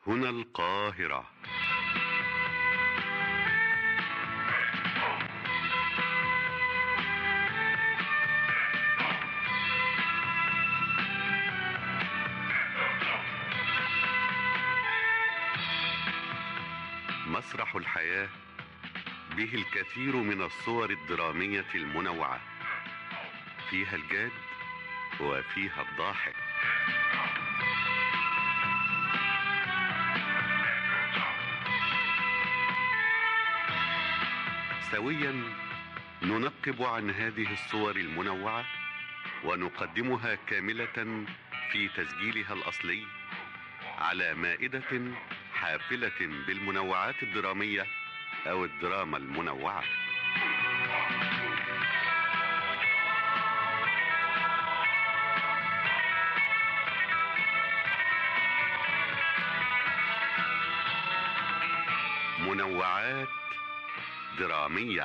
هنا القاهرة. مسرح الحياة به الكثير من الصور الدرامية المنوعة، فيها الجاد وفيها الضاحك. سويا ننقب عن هذه الصور المنوعة ونقدمها كاملة في تسجيلها الأصلي على مائدة حافلة بالمنوعات الدرامية أو الدراما المنوعة. منوعات درامية.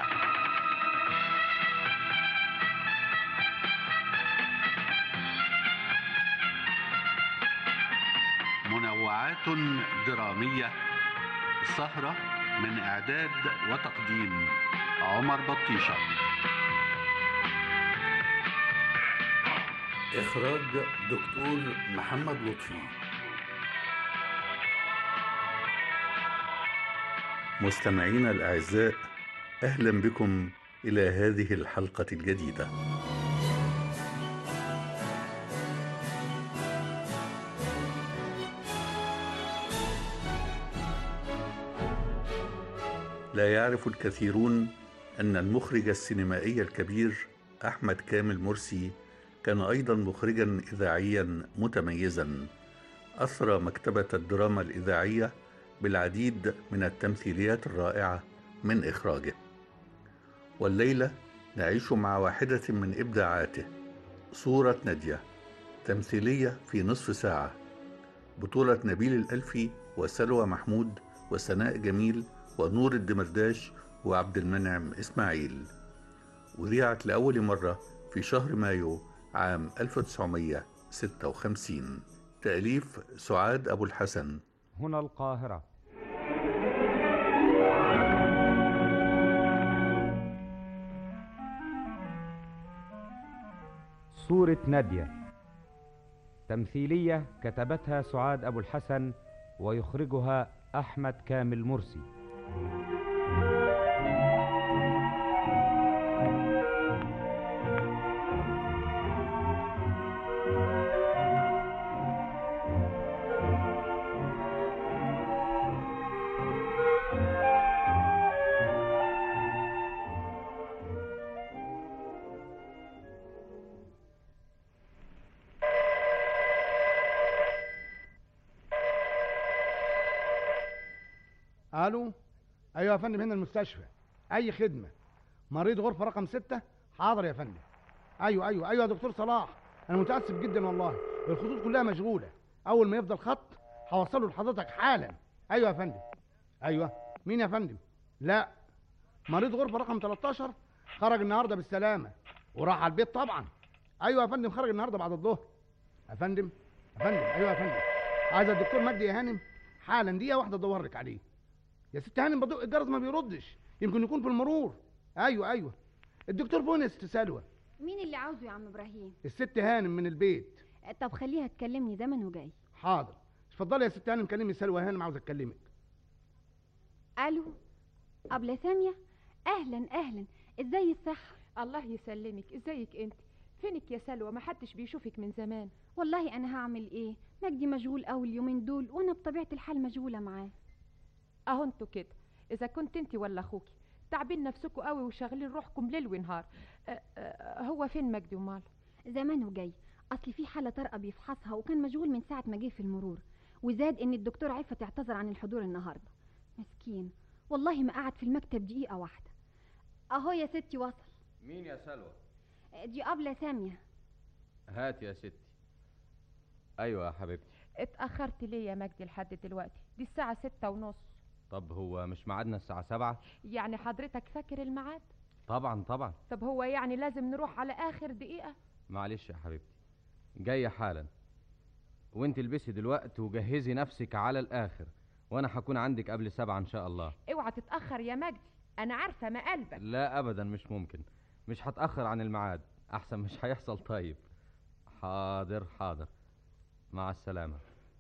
منوعات درامية، سهرة من إعداد وتقديم عمر بطيشة، إخراج دكتور محمد لطفي. مستمعينا الأعزاء، أهلا بكم إلى هذه الحلقة الجديدة. لا يعرف الكثيرون أن المخرج السينمائي الكبير أحمد كامل مرسي كان أيضا مخرجا إذاعيا متميزا، أثرى مكتبة الدراما الإذاعية بالعديد من التمثيليات الرائعة من إخراجه. والليلة نعيش مع واحدة من إبداعاته، صورة نادية، تمثيلية في نصف ساعة، بطولة نبيل الألفي وسلوى محمود وسناء جميل ونور الدمرداش وعبد المنعم إسماعيل. وذيعت لأول مرة في شهر مايو عام 1956. تأليف سعاد أبو الحسن. هنا القاهرة. صورة نادية، تمثيلية كتبتها سعاد أبو الحسن ويخرجها أحمد كامل مرسي. الو. ايوه يا فندم، هنا المستشفى. اي خدمه؟ مريض غرفه رقم 6. حاضر يا فندم. ايوه يا دكتور صلاح، انا متاسف جدا والله، الخطوط كلها مشغوله. اول ما يفضل خط هوصله لحضرتك حالا. ايوه يا فندم. ايوه. مين يا فندم؟ لا، مريض غرفه رقم 13 خرج النهارده بالسلامه وراح على البيت طبعا. ايوه يا فندم، خرج النهارده بعد الظهر. يا فندم. ايوه يا فندم، عايز الدكتور مجدي يا هانم حالا، دقيقه واحده ادور لك عليه. يا ست هانم، بدق الجرس ما بيردش، يمكن يكون في المرور. ايوه الدكتور فين يا ست سلوى؟ مين اللي عاوزه يا عم ابراهيم؟ الست هانم من البيت. طب خليها تكلمني، زمن وجاي. حاضر. اتفضلي يا ست هانم، كلمي سلوى هانم، عاوز اكلمك. الو، ابله ساميه. اهلا، ازاي الصحه؟ الله يسلمك، ازيك انت؟ فينك يا سلوى؟ ما حدش بيشوفك من زمان. والله انا هعمل ايه، مجدي مشغول قوي اليومين دول، وانا بطبيعه الحال مشغوله معاه. اهو انتوا كده، اذا كنت انت ولا اخوكي تعبين نفسكوا قوي وشاغلين روحكم ليل ونهار. هو فين مجدي وماله؟ زمان وجاي، اصل في حاله طارئه بيفحصها وكان مشغول من ساعه ما جه في المرور، وزاد ان الدكتور عفت اعتذر عن الحضور النهارده. مسكين والله ما قعد في المكتب دقيقه واحده. اهو يا ستي وصل. مين يا سلوى؟ دي ابله ساميه. هات يا ستي. ايوه يا حبيبتي. اتأخرت ليه يا مجدي لحد دلوقتي؟ دي الساعة 6:30. طب هو مش ميعادنا الساعة 7؟ يعني حضرتك فاكر الميعاد؟ طبعا. طب هو يعني لازم نروح على آخر دقيقة؟ معلش يا حبيبتي، جاية حالا. وانت البسي دلوقتي وجهزي نفسك على الاخر، وانا هكون عندك قبل 7 ان شاء الله. اوعى تتاخر يا مجدي، انا عارفه مقلبك. لا ابدا مش ممكن، مش هتاخر عن الميعاد، احسن مش هيحصل. طيب حاضر حاضر، مع السلامه.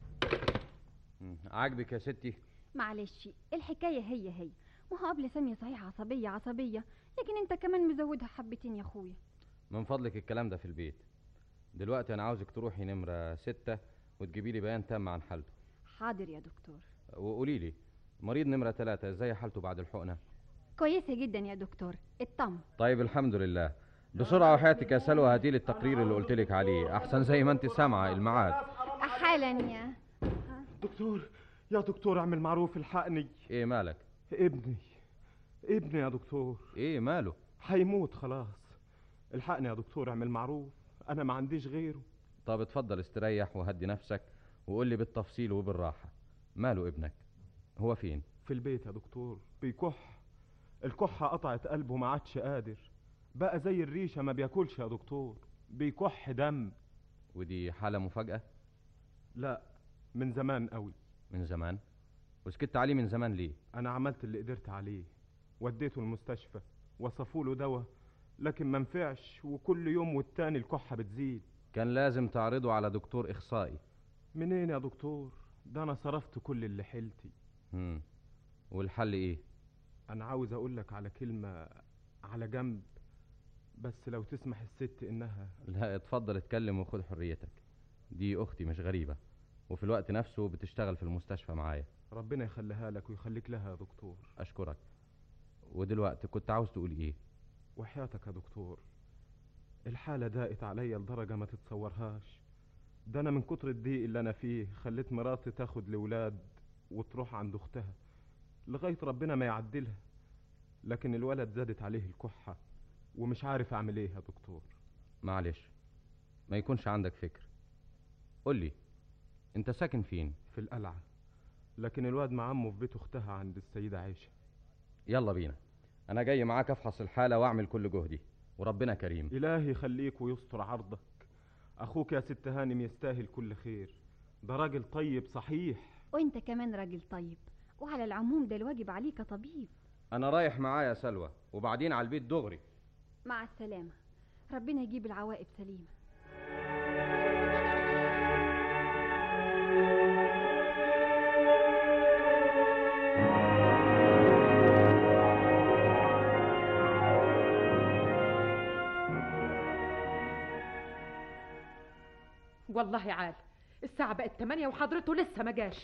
عاجبك يا ستي؟ معلش الحكايه هي ما هو قبل ساميه صحيح عصبيه، لكن انت كمان مزودها حبتين يا اخويا. من فضلك الكلام ده في البيت. دلوقتي انا عاوزك تروحي نمره 6 وتجيبي لي بيان تام عن حالته. حاضر يا دكتور. وقولي لي مريض نمره 3 ازاي حالته بعد الحقنه؟ كويسه جدا يا دكتور، اطمن. طيب الحمد لله. بسرعه وحياتك يا سلوى هاتي لي التقرير اللي قلت لك عليه، احسن زي ما انت سامعه الميعاد. حالا يا دكتور. يا دكتور اعمل معروف الحقني. ايه مالك؟ ابني يا دكتور. ايه ماله؟ هيموت خلاص. الحقني يا دكتور، اعمل معروف، انا ما عنديش غيره. طب اتفضل استريح وهدي نفسك وقول لي بالتفصيل وبالراحه، ماله ابنك؟ هو فين؟ في البيت يا دكتور، بيكح. الكحه قطعت قلبه، ما عادش قادر، بقى زي الريشه ما بياكلش يا دكتور، بيكح دم. ودي حاله مفاجاه؟ لا، من زمان قوي. من زمان؟ وسكت عليه من زمان ليه؟ انا عملت اللي قدرت عليه، وديته المستشفى، وصفوا له دواء، لكن ما نفعش، وكل يوم والتاني الكحه بتزيد. كان لازم تعرضه على دكتور اخصائي. منين يا دكتور؟ ده انا صرفت كل اللي حيلتي. والحل ايه؟ انا عاوز اقول لك على كلمه على جنب، بس لو تسمح الست انها... لا اتفضل اتكلم وخد حريتك، دي اختي مش غريبه، وفي الوقت نفسه بتشتغل في المستشفى معايا. ربنا يخليها لك ويخليك لها يا دكتور. اشكرك. ودلوقتي كنت عاوز تقول ايه؟ وحياتك يا دكتور، الحالة ضاقت عليا لدرجة ما تتصورهاش. ده انا من كتر الضيق اللي انا فيه خليت مراتي تاخد الولاد وتروح عند اختها لغاية ربنا ما يعدلها، لكن الولد زادت عليه الكحة ومش عارف اعمل ايه يا دكتور. معلش، ما يكونش عندك فكر. قول لي انت ساكن فين؟ في القلعة، لكن الواد مع عمه في بيت اختها عند السيدة عائشة. يلا بينا، انا جاي معاك افحص الحالة واعمل كل جهدي، وربنا كريم. الهي يخليك ويستر عرضك. اخوك يا ست هانم يستاهل كل خير، ده راجل طيب صحيح. وانت كمان راجل طيب، وعلى العموم ده الواجب عليك طبيب. انا رايح معايا يا سلوى، وبعدين على البيت دغري. مع السلامة، ربنا يجيب العواقب سليمة. والله عال، الساعة بقت 8 وحضرته لسه ما جاش.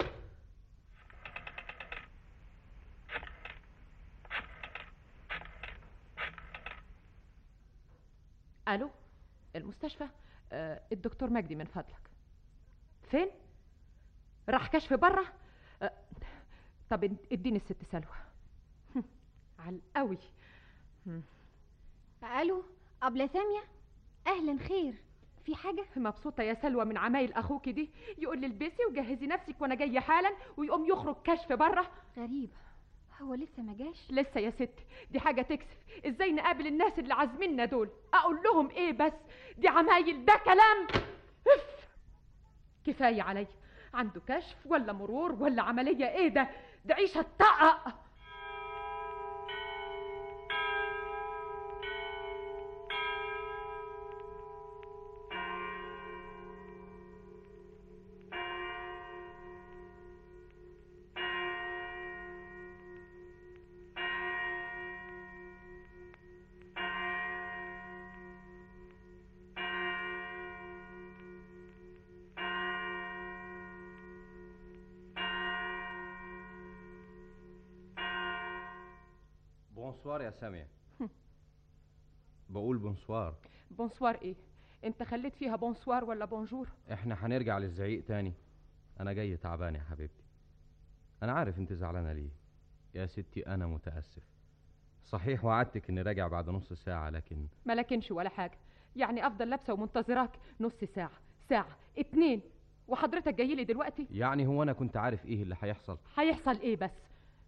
الو، المستشفى؟ الدكتور مجدي من فضلك. فين؟ راح كشف بره؟ طب اديني الست سلوى. على القوي. الو، ابله ساميه، اهلا، خير؟ في حاجه؟ مبسوطه يا سلوى من عمايل اخوك دي، يقول لي البسي وجهزي نفسك وانا جايه حالا، ويقوم يخرج كشف بره. غريبه، هو لسه ما جاش؟ لسه يا ستي، دي حاجه تكسف. ازاي نقابل الناس اللي عازميننا دول؟ اقول لهم ايه بس؟ دي عمايل، ده كلام. كفايه عليا، عنده كشف ولا مرور ولا عمليه؟ ايه ده؟ ده عيشه الطقق. بونسوار يا سامية. بقول بونسوار. بونسوار ايه؟ انت خليت فيها بونسوار ولا بونجور؟ احنا هنرجع للزعيق تاني. انا جاي تعبان يا حبيبتي. انا عارف انت زعلانة ليه يا ستي، انا متأسف. صحيح وعدتك اني راجع بعد نص ساعة، لكن ما لكنش ولا حاجة. يعني افضل لابسة ومنتظراك نص ساعة، ساعة، 2، وحضرتك جاي لي دلوقتي؟ يعني هو انا كنت عارف ايه اللي هيحصل؟ هيحصل ايه بس؟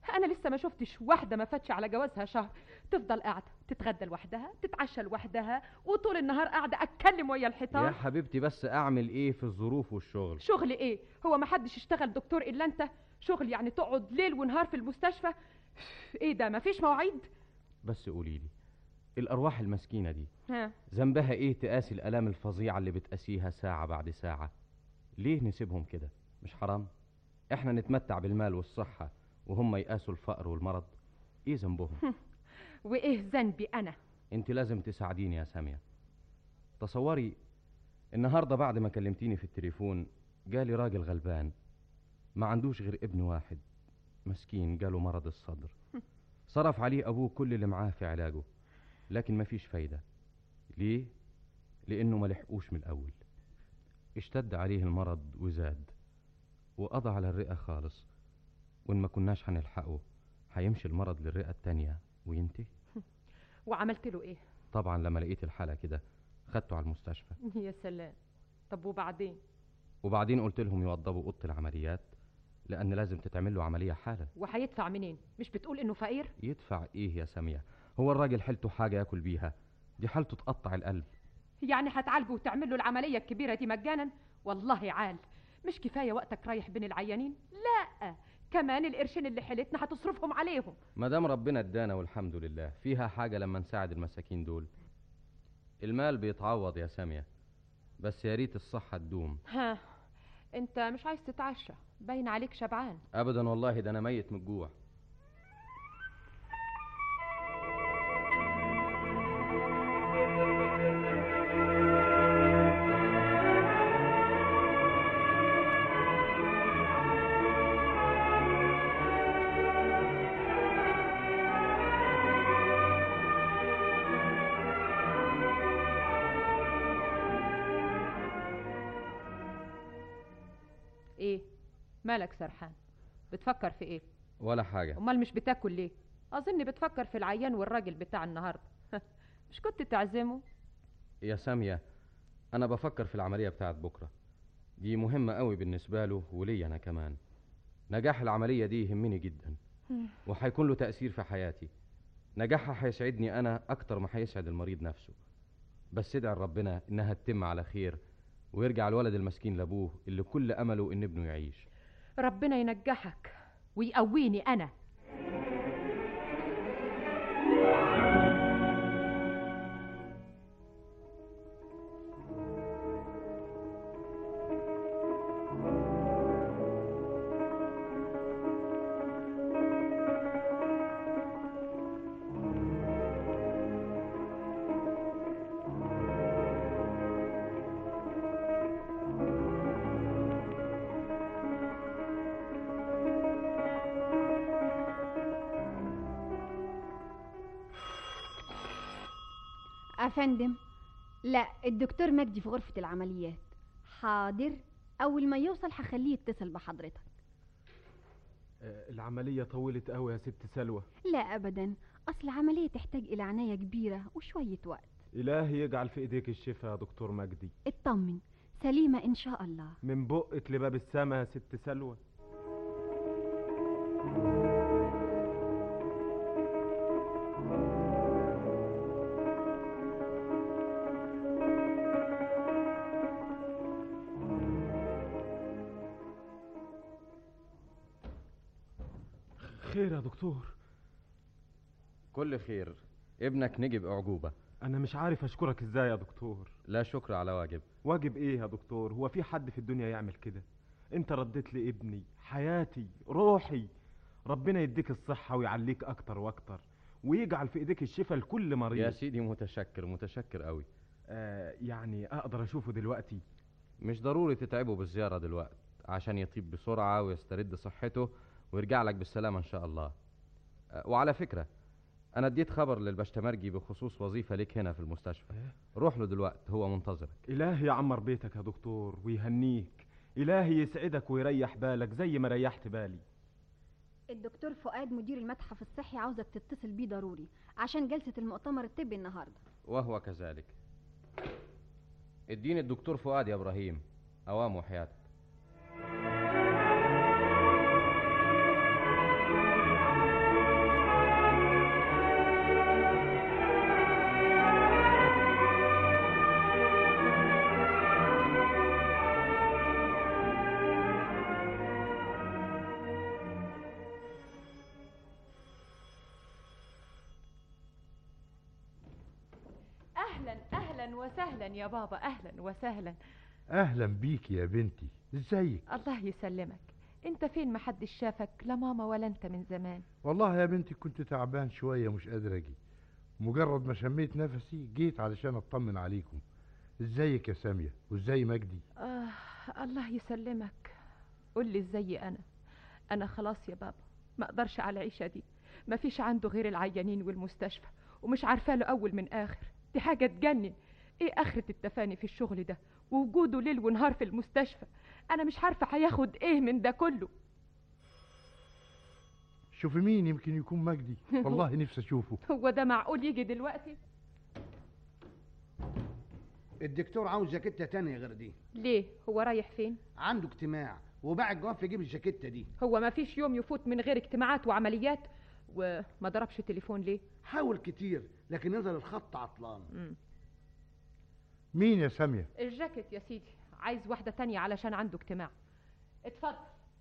انا لسه ما شفتش واحده ما فاتش على جوازها شهر تفضل قاعده تتغدى لوحدها تتعشى لوحدها وطول النهار قاعده اتكلم ويا الحيطان. يا حبيبتي بس اعمل ايه في الظروف والشغل؟ شغل ايه؟ هو ما حدش يشتغل دكتور الا انت؟ شغل يعني تقعد ليل ونهار في المستشفى؟ ايه ده، ما فيش مواعيد؟ بس قوليلي، الارواح المسكينه دي ها، ذنبها ايه تقاسي الالام الفظيعه اللي بتقاسيها ساعه بعد ساعه؟ ليه نسيبهم كده؟ مش حرام احنا نتمتع بالمال والصحه وهم يقاسوا الفقر والمرض؟ ايه ذنبهم؟ وايه ذنبي انا؟ انت لازم تساعديني يا ساميه. تصوري النهارده بعد ما كلمتيني في التليفون جالي راجل غلبان ما عندوش غير ابن واحد مسكين جاله مرض الصدر. صرف عليه ابوه كل اللي معاه في علاجه لكن مفيش فايده. ليه؟ لانه ما لحقوش من الاول. اشتد عليه المرض وزاد وقضى على الرئه خالص، وان ما كناش هنلحقه هيمشي المرض للرئه التانيه وينتهي. وعملت له ايه؟ طبعا لما لقيت الحاله كده خدته على المستشفى. يا سلام. طب وبعدين قلت لهم يوضبوا اوضه العمليات لان لازم تتعمل له عمليه حالا. وهيدفع منين؟ مش بتقول انه فقير؟ يدفع ايه يا ساميه؟ هو الراجل حالته حاجه ياكل بيها؟ دي حالته تقطع القلب. يعني هتعالجه وتعمل له العمليه الكبيره دي مجانا؟ والله عال، مش كفايه وقتك رايح بين العيانين؟ لا، كمان القرشين اللي حيلتنا هتصرفهم عليهم. ما دام ربنا ادانا والحمد لله، فيها حاجه لما نساعد المساكين دول؟ المال بيتعوض يا ساميه، بس يا ريت الصحه تدوم. ها، انت مش عايز تتعشى؟ باين عليك شبعان. ابدا والله، ده انا ميت من الجوع. ايه مالك سرحان؟ بتفكر في ايه؟ ولا حاجه. امال مش بتاكل ليه؟ اظن بتفكر في العيان والراجل بتاع النهارده. مش كنت تعزمه؟ يا ساميه انا بفكر في العمليه بتاعت بكره، دي مهمه قوي بالنسبه له ولي انا كمان. نجاح العمليه دي يهمني جدا وهيكون له تاثير في حياتي. نجاحها هيسعدني انا اكتر ما هيسعد المريض نفسه. بس ادعي ربنا انها تتم على خير ويرجع الولد المسكين لابوه اللي كل امله ان ابنه يعيش. ربنا ينجحك ويقويني انا. أفندم، لا الدكتور مجدي في غرفة العمليات. حاضر، أول ما يوصل هخليه يتصل بحضرتك. العملية طولت قوي يا ست سلوى. لا أبدا، أصل عملية تحتاج إلى عناية كبيرة وشوية وقت. إلهي يجعل في إيديك الشفاء يا دكتور مجدي. اطمن، سليمة إن شاء الله. من بقك لباب السما يا ست سلوى. خير يا دكتور؟ كل خير، ابنك نجي بأعجوبة. أنا مش عارف أشكرك إزاي يا دكتور. لا شكر على واجب. واجب إيه يا دكتور؟ هو في حد في الدنيا يعمل كده؟ أنت رديت لي ابني، حياتي، روحي. ربنا يديك الصحة ويعليك أكتر وأكتر ويجعل في إيديك الشفاء لكل مريض. يا سيدي متشكر قوي. يعني أقدر أشوفه دلوقتي؟ مش ضروري تتعبه بالزيارة دلوقتي عشان يطيب بسرعة ويسترد صحته ويرجع لك بالسلامة إن شاء الله. وعلى فكرة أنا اديت خبر للبشتمرجي بخصوص وظيفة ليك هنا في المستشفى. روح له دلوقتي، هو منتظرك. إلهي يعمر بيتك يا دكتور ويهنيك. إلهي يسعدك ويريح بالك زي ما ريحت بالي. الدكتور فؤاد مدير المتحف الصحي عاوزك تتصل بيه ضروري عشان جلسة المؤتمر الطبي النهاردة. وهو كذلك. اديني الدكتور فؤاد يا إبراهيم، أوام وحياتك. اهلا وسهلا يا بابا، اهلا وسهلا. اهلا بيك يا بنتي، ازيك؟ الله يسلمك. انت فين؟ محدش شافك، لا ماما ولا انت من زمان. والله يا بنتي كنت تعبان شويه مش قادر اجي، مجرد ما شميت نفسي جيت علشان اطمن عليكم. ازيك يا ساميه وازاي مجدي؟ الله يسلمك. قول لي ازاي. انا خلاص يا بابا، ما اقدرش على العيشه دي. ما فيش عنده غير العيانين والمستشفى، ومش عارفه له اول من اخر. دي حاجه تجنن. ايه اخره التفاني في الشغل ده ووجوده ليل ونهار في المستشفى؟ انا مش عارفه هياخد ايه من ده كله. شوفي مين يمكن يكون مجدي، والله نفسي اشوفه. هو ده معقول يجي دلوقتي؟ الدكتور عاوز جاكيتة تانية غير دي. ليه؟ هو رايح فين؟ عنده اجتماع وباع الجواب يجيب الجاكيتة دي. هو ما فيش يوم يفوت من غير اجتماعات وعمليات؟ وما ضربش تليفون ليه؟ حاول كتير لكن نزل الخط عطلان. مين يا ساميه؟ الجاكيت يا سيدي، عايز واحده تانية علشان عنده اجتماع. اتفضل.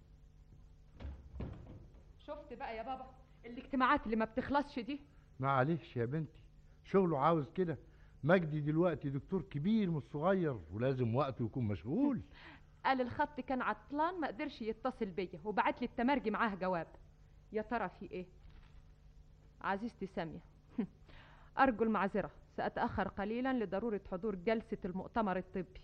شفت بقى يا بابا الاجتماعات اللي ما بتخلصش دي؟ معلش يا بنتي، شغله عاوز كده. مجدي دلوقتي دكتور كبير مش صغير ولازم وقته يكون مشغول. قال الخط كان عطلان ما قدرش يتصل بيا وبعت لي التمرجي معاه جواب. يا ترى في ايه؟ عزيزتي ساميه، ارجو المعذره، ساتاخر قليلا لضروره حضور جلسه المؤتمر الطبي.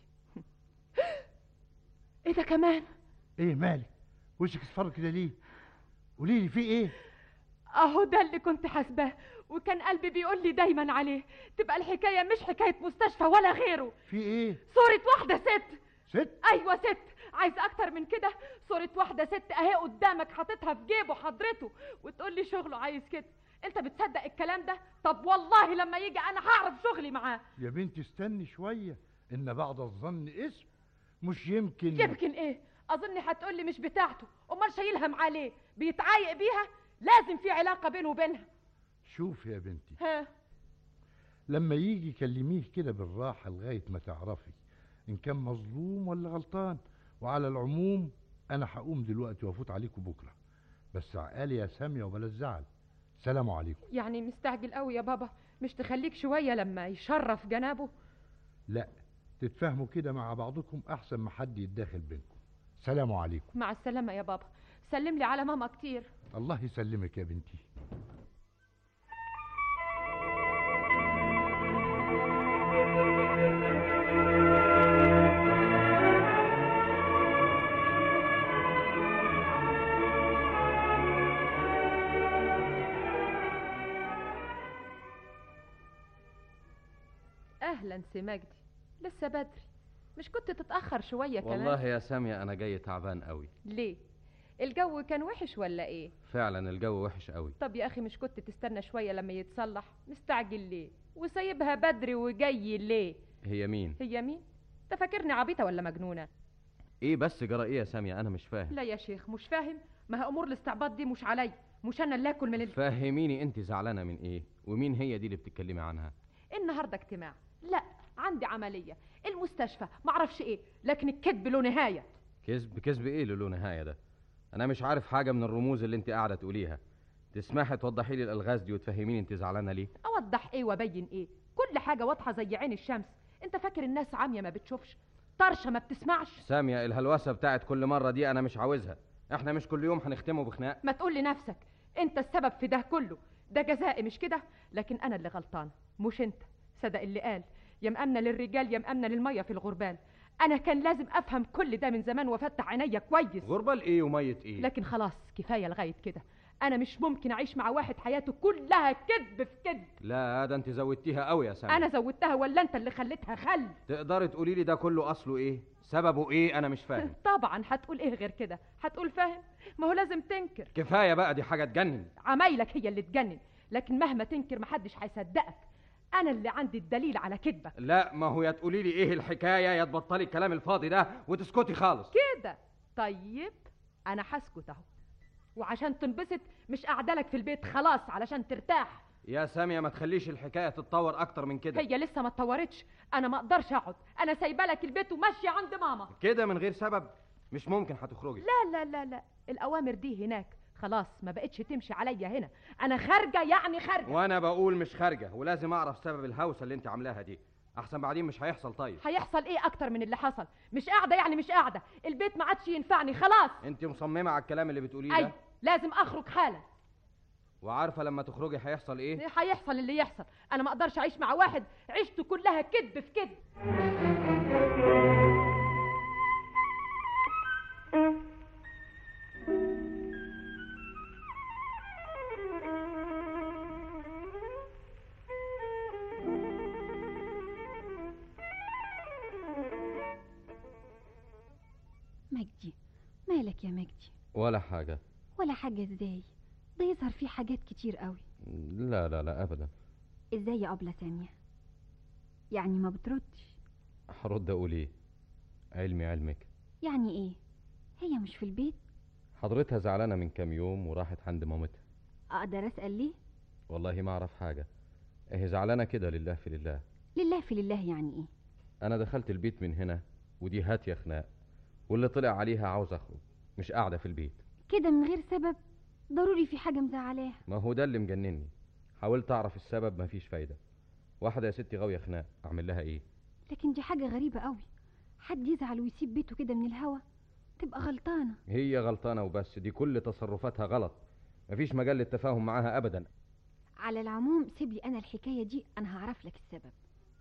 ايه ده كمان؟ ايه مالك؟ وشك اصفر كده ليه؟ قولي لي في ايه؟ اهو ده اللي كنت حاسباه وكان قلبي بيقول لي دايما عليه. تبقى الحكايه مش حكايه مستشفى ولا غيره. في ايه؟ صوره واحده ست. ست؟ ايوه ست. عايز اكتر من كده؟ صوره واحده ست اهي قدامك، حاططها في جيبه حضرته، وتقول لي شغله عايز كده. انت بتصدق الكلام ده؟ طب والله لما يجي انا هعرف شغلي معاه. يا بنتي استني شويه، ان بعد الظن اسم. مش يمكن ايه؟ اظني هتقولي مش بتاعته، امال شايلها معاه ليه؟ بيتعايق بيها؟ لازم في علاقه بينه وبينها. شوف يا بنتي، ها، لما يجي كلميه كده بالراحه لغايه ما تعرفي ان كان مظلوم ولا غلطان. وعلى العموم انا هقوم دلوقتي وافوت عليكم بكره، بس عقالي يا ساميه وبلا زعل. سلام عليكم. يعني مستعجل قوي يا بابا؟ مش تخليك شويه لما يشرف جنابه؟ لا، تتفاهموا كده مع بعضكم احسن ما حد يتداخل بينكم. سلام عليكم. مع السلامه يا بابا. سلم لي على ماما كتير. الله يسلمك يا بنتي. اهلا سي مجدي، لسه بدري، مش كنت تتاخر شويه كمان؟ والله يا سامية انا جاي تعبان قوي. ليه؟ الجو كان وحش ولا ايه؟ فعلا الجو وحش قوي. طب يا اخي مش كنت تستنى شويه لما يتصلح؟ مستعجل ليه وسايبها بدري وجاي ليه؟ هي مين؟ انت فاكرني عبيطه ولا مجنونه؟ ايه بس جرى ايه يا سامية؟ انا مش فاهم. لا يا شيخ مش فاهم، ما هي امور الاستعباط دي مش علي، مش انا اللي اكل من فهميني انت زعلانه من ايه؟ ومين هي دي اللي بتتكلمي عنها؟ النهارده اجتماع، لا عندي عمليه، المستشفى، معرفش ايه، لكن الكذب له نهايه. كذب ايه اللي له نهايه ده؟ انا مش عارف حاجه من الرموز اللي انت قاعده تقوليها. تسمحي توضحي لي الالغاز دي وتفهميني انت زعلانه ليه؟ اوضح ايه وابين ايه؟ كل حاجه واضحه زي عين الشمس. انت فاكر الناس عاميه ما بتشوفش؟ طرشه ما بتسمعش؟ سامية الهلوسه بتاعت كل مره دي انا مش عاوزها. احنا مش كل يوم هنختمه بخناق. ما تقول لنفسك انت السبب في ده كله، ده جزائي مش كده؟ لكن انا اللي غلطانه مش انت. صدق اللي قال يا مأمنة للرجال يا مأمنة للميه في الغربال. انا كان لازم افهم كل ده من زمان وافتح عينيا كويس. غربال ايه وميه ايه؟ لكن خلاص كفايه لغايه كده. انا مش ممكن اعيش مع واحد حياته كلها كذب في كذب. لا ده انت زودتيها قوي يا سامية. انا زودتها ولا انت اللي خليتها خل؟ تقدري تقولي لي ده كله اصله ايه؟ سببه ايه؟ انا مش فاهم. طبعا هتقول ايه غير كده؟ هتقول فاهم؟ ما هو لازم تنكر. كفايه بقى، دي حاجه تجنن. عمايلك هي اللي تجنن، لكن مهما تنكر محدش هيصدقك. انا اللي عندي الدليل على كذبك. لا ما هو يا تقولي لي ايه الحكايه يا تبطلي الكلام الفاضي ده وتسكتي خالص كده. طيب انا هسكت اهو، وعشان تنبسط مش قاعده لك في البيت خلاص علشان ترتاح. يا سامية ما تخليش الحكايه تتطور اكتر من كده. هي لسه ما اتطورتش. انا ما اقدرش اقعد، انا سايبه لك البيت وماشيه عند ماما كده من غير سبب. مش ممكن هتخرجي. لا لا لا لا، الاوامر دي هناك خلاص ما بقتش تمشي عليا هنا. انا خارجه يعني خارجه. وانا بقول مش خارجه، ولازم اعرف سبب الهوسه اللي انت عاملاها دي. احسن بعدين مش هيحصل. طيب هيحصل ايه اكتر من اللي حصل؟ مش قاعده يعني مش قاعده، البيت ما عادش ينفعني خلاص. انت مصممه على الكلام اللي بتقوليه ده؟ ايوه لازم اخرج حالا. وعارفه لما تخرجي هيحصل ايه؟ هيحصل اللي يحصل. انا ما اقدرش اعيش مع واحد عيشته كلها كذب في كذب. مجدي، مالك يا مجدي؟ ولا حاجه. ولا حاجة ازاي؟ ده يظهر فيه حاجات كتير قوي. لا لا لا ابدا. ازاي يا أبلة سامية؟ يعني ما بتردش؟ هرد اقول ايه؟ علمي علمك. يعني ايه؟ هي مش في البيت؟ حضرتها زعلانه من كام يوم وراحت عند مامتها. اقدر اسأل ليه؟ والله ما اعرف حاجه. اهي زعلانه كده لله في لله. لله في لله يعني ايه؟ انا دخلت البيت من هنا ودي هاتيه خناق، واللي طلع عليها عاوز اخرج، مش قاعده في البيت كده من غير سبب؟ ضروري في حاجة مزعلاها. ما هو ده اللي مجنني. حاولت اعرف السبب مفيش فايده. واحده يا ستي غاويه خناق، اعمل لها ايه؟ لكن دي حاجة غريبة قوي، حد يزعل ويسيب بيته كده من الهوا؟ تبقى غلطانة. هي غلطانه وبس، دي كل تصرفاتها غلط، مفيش مجال للتفاهم معاها ابدا. على العموم سيب لي انا الحكاية دي، انا هعرف لك السبب.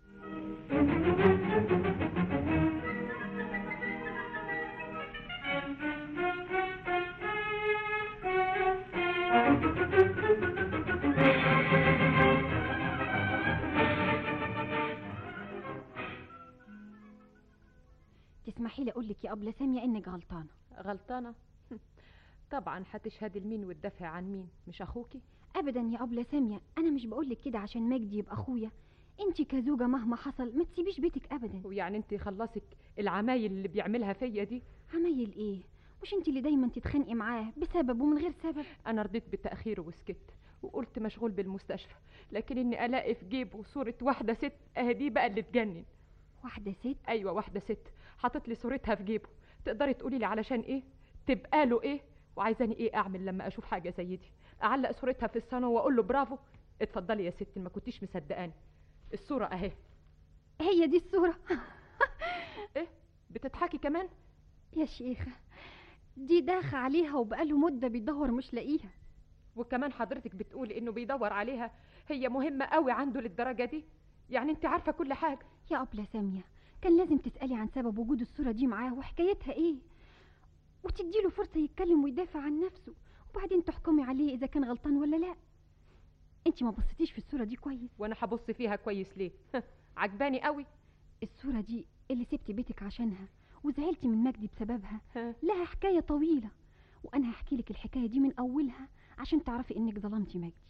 تسمحي لي اقول لك يا أبلة سامية انك غلطانة. غلطانه؟ طبعا هتشهدي لمين وتدافعي عن مين؟ مش اخوكي؟ ابدا يا أبلة سامية، انا مش بقول لك كده عشان مجدي يبقى اخويا. انت كزوجة مهما حصل ما تسيبيش بيتك ابدا. ويعني انت خلصك العمايل اللي بيعملها فيا دي؟ عمايل ايه؟ مش انت اللي دايما تتخانقي معاه بسبب ومن غير سبب؟ انا رضيت بالتاخير وسكت وقلت مشغول بالمستشفى، لكن اني الاقي في جيبه صوره واحده ست، اهي بقى اللي تجنن. واحدة ست؟ ايوه واحده ست، حاطط لي صورتها في جيبه. تقدري تقولي لي علشان ايه؟ تبقى له ايه؟ وعايزاني ايه اعمل لما اشوف حاجه زي دي؟ اعلق صورتها في الصالون واقول له برافو؟ اتفضلي يا ست، ما كنتيش مصدقاني. الصوره اهي. هي دي الصورة؟ ايه بتضحكي كمان؟ يا شيخة دي داخة عليها وبقاله مدة بيدور مش لاقيها. وكمان حضرتك بتقولي انه بيدور عليها؟ هي مهمة قوي عنده للدرجة دي؟ يعني انت عارفة كل حاجة. يا أبلة سامية كان لازم تسألي عن سبب وجود الصورة دي معاه وحكايتها ايه، وتديله فرصة يتكلم ويدافع عن نفسه، وبعدين تحكمي عليه إذا كان غلطان ولا لا. انت ما بصيتيش في الصورة دي كويس؟ وانا هبص فيها كويس ليه؟ عجباني قوي. الصورة دي اللي سبتي بيتك عشانها وزعلتي من مجدي بسببها لها حكاية طويلة، وانا هحكي لك الحكاية دي من اولها عشان تعرفي انك ظلمتي مجدي.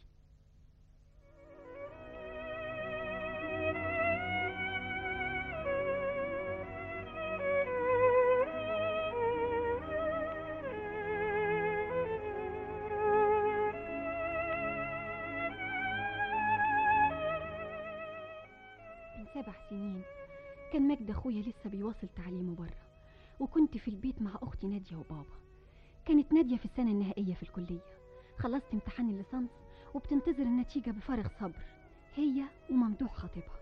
من 7 سنين كان مجدي اخويا لسه بيواصل تعليمه بره، وكنت في البيت مع اختي نادية وبابا. كانت نادية في السنة النهائية في الكلية، خلصت امتحان الليسانس وبتنتظر النتيجة بفارغ صبر، هي وممدوح خطيبها.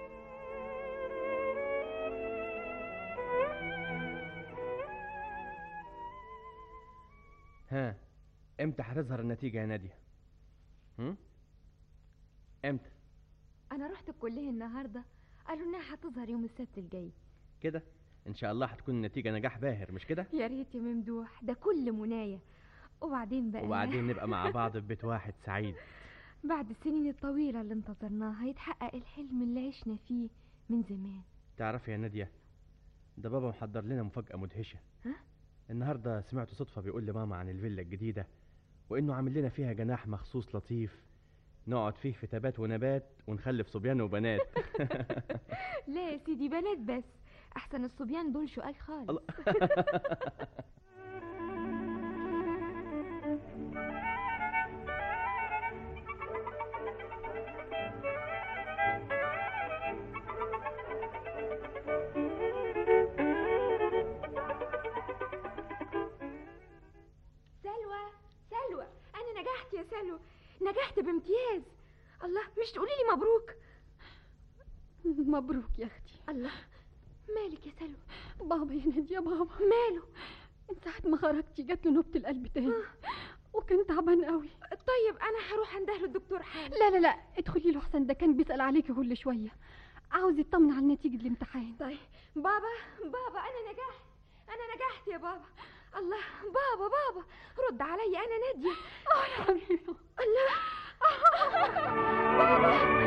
ها، امتى هتظهر النتيجة يا نادية؟ امتى؟ انا رحت الكليه النهارده، قالوا انها هتظهر يوم السبت الجاي. كده ان شاء الله هتكون النتيجة نجاح باهر، مش كده؟ يا ريت يا ممدوح، ده كل مناية. وبعدين نبقى مع بعض في بيت واحد سعيد. بعد السنين الطويلة اللي انتظرناها يتحقق الحلم اللي عشنا فيه من زمان. تعرفي يا نادية، ده بابا محضر لنا مفاجأة مدهشة. ها؟ النهاردة سمعت صدفة بيقول لماما عن الفيلا الجديدة، وإنه عامل لنا فيها جناح مخصوص لطيف نقعد فيه في تبات ونبات ونخلف صبيان وبنات. لا يا سيدي، بنات بس، أحسن الصبيان دول شقاي خالص. سلوى، أنا نجحت يا سلوى، نجحت بامتياز. الله، مش تقولي لي مبروك؟ مبروك يا اختي. الله، مالك يا سلوى؟ بابا يا نادية، بابا ماله؟ من ساعة ما خرجتي جات له نوبة القلب تاني وكان تعبان قوي. طيب انا هروح اندهله الدكتور حالا. لا لا لا، ادخلي له احسن، ده كان بيسأل عليكي كل شوية، عاوز يطمن على نتيجة الامتحان. طيب بابا، انا نجحت يا بابا. الله، بابا رد عليا، انا نادية. يا حبيبي. الله. بابا.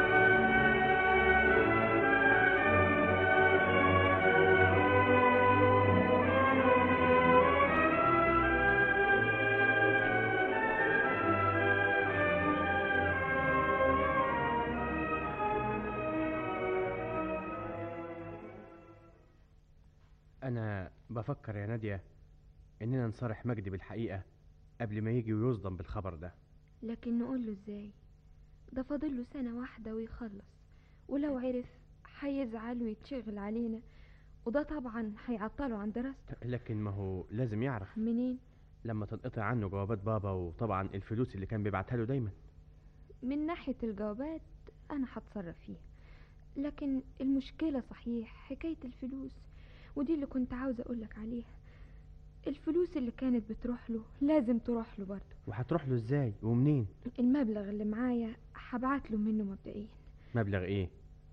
أنا بفكر يا نادية إننا نصارح مجدي بالحقيقة قبل ما يجي ويصدم بالخبر ده. لكن نقول له ازاي؟ ده فاضل له سنة واحدة ويخلص، ولو عرف هيزعل ويتشغل علينا، وده طبعا هيعطله عن دراسته. لكن ما هو لازم يعرف. منين؟ لما تنقطع عنه جوابات بابا، وطبعا الفلوس اللي كان بيبعتها له دايما. من ناحية الجوابات أنا هتصرف فيها، لكن المشكلة صحيح حكاية الفلوس، ودي اللي كنت عاوزة أقولك عليها. الفلوس اللي كانت بتروح له لازم تروح له برضه. وهتروح له ازاي ومنين؟ المبلغ اللي معايا هبعت له منه مبدئيا. مبلغ ايه؟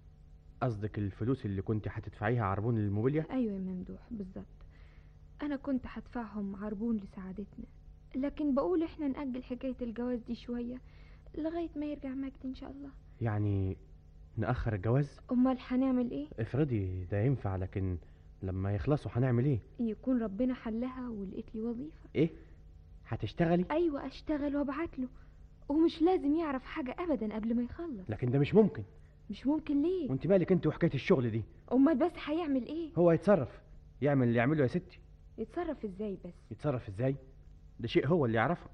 قصدك الفلوس اللي كنت هتدفعيها عربون للموبيليا؟ أيوة يا ممدوح، بالظبط. أنا كنت هدفعهم عربون لسعادتنا، لكن بقول إحنا نأجل حكاية الجواز دي شوية لغاية ما يرجع مجدي إن شاء الله. يعني نأخر الجواز؟ أمال هنعمل إيه؟ افرضي ده ينفع، لكن لما يخلصوا هنعمل ايه؟ يكون ربنا حلها ولقيت لي وظيفة. ايه؟ هتشتغلي؟ أيوة أشتغل وأبعت له، ومش لازم يعرف حاجة أبدا قبل ما يخلص. لكن ده مش ممكن. مش ممكن ليه؟ وانت مالك انت وحكاية الشغل دي؟ أمال بس هيعمل إيه؟ هو يتصرف، يعمل اللي يعمله يا ستي. يتصرف إزاي بس؟ يتصرف ازاي؟ ده شيء هو اللي يعرفه.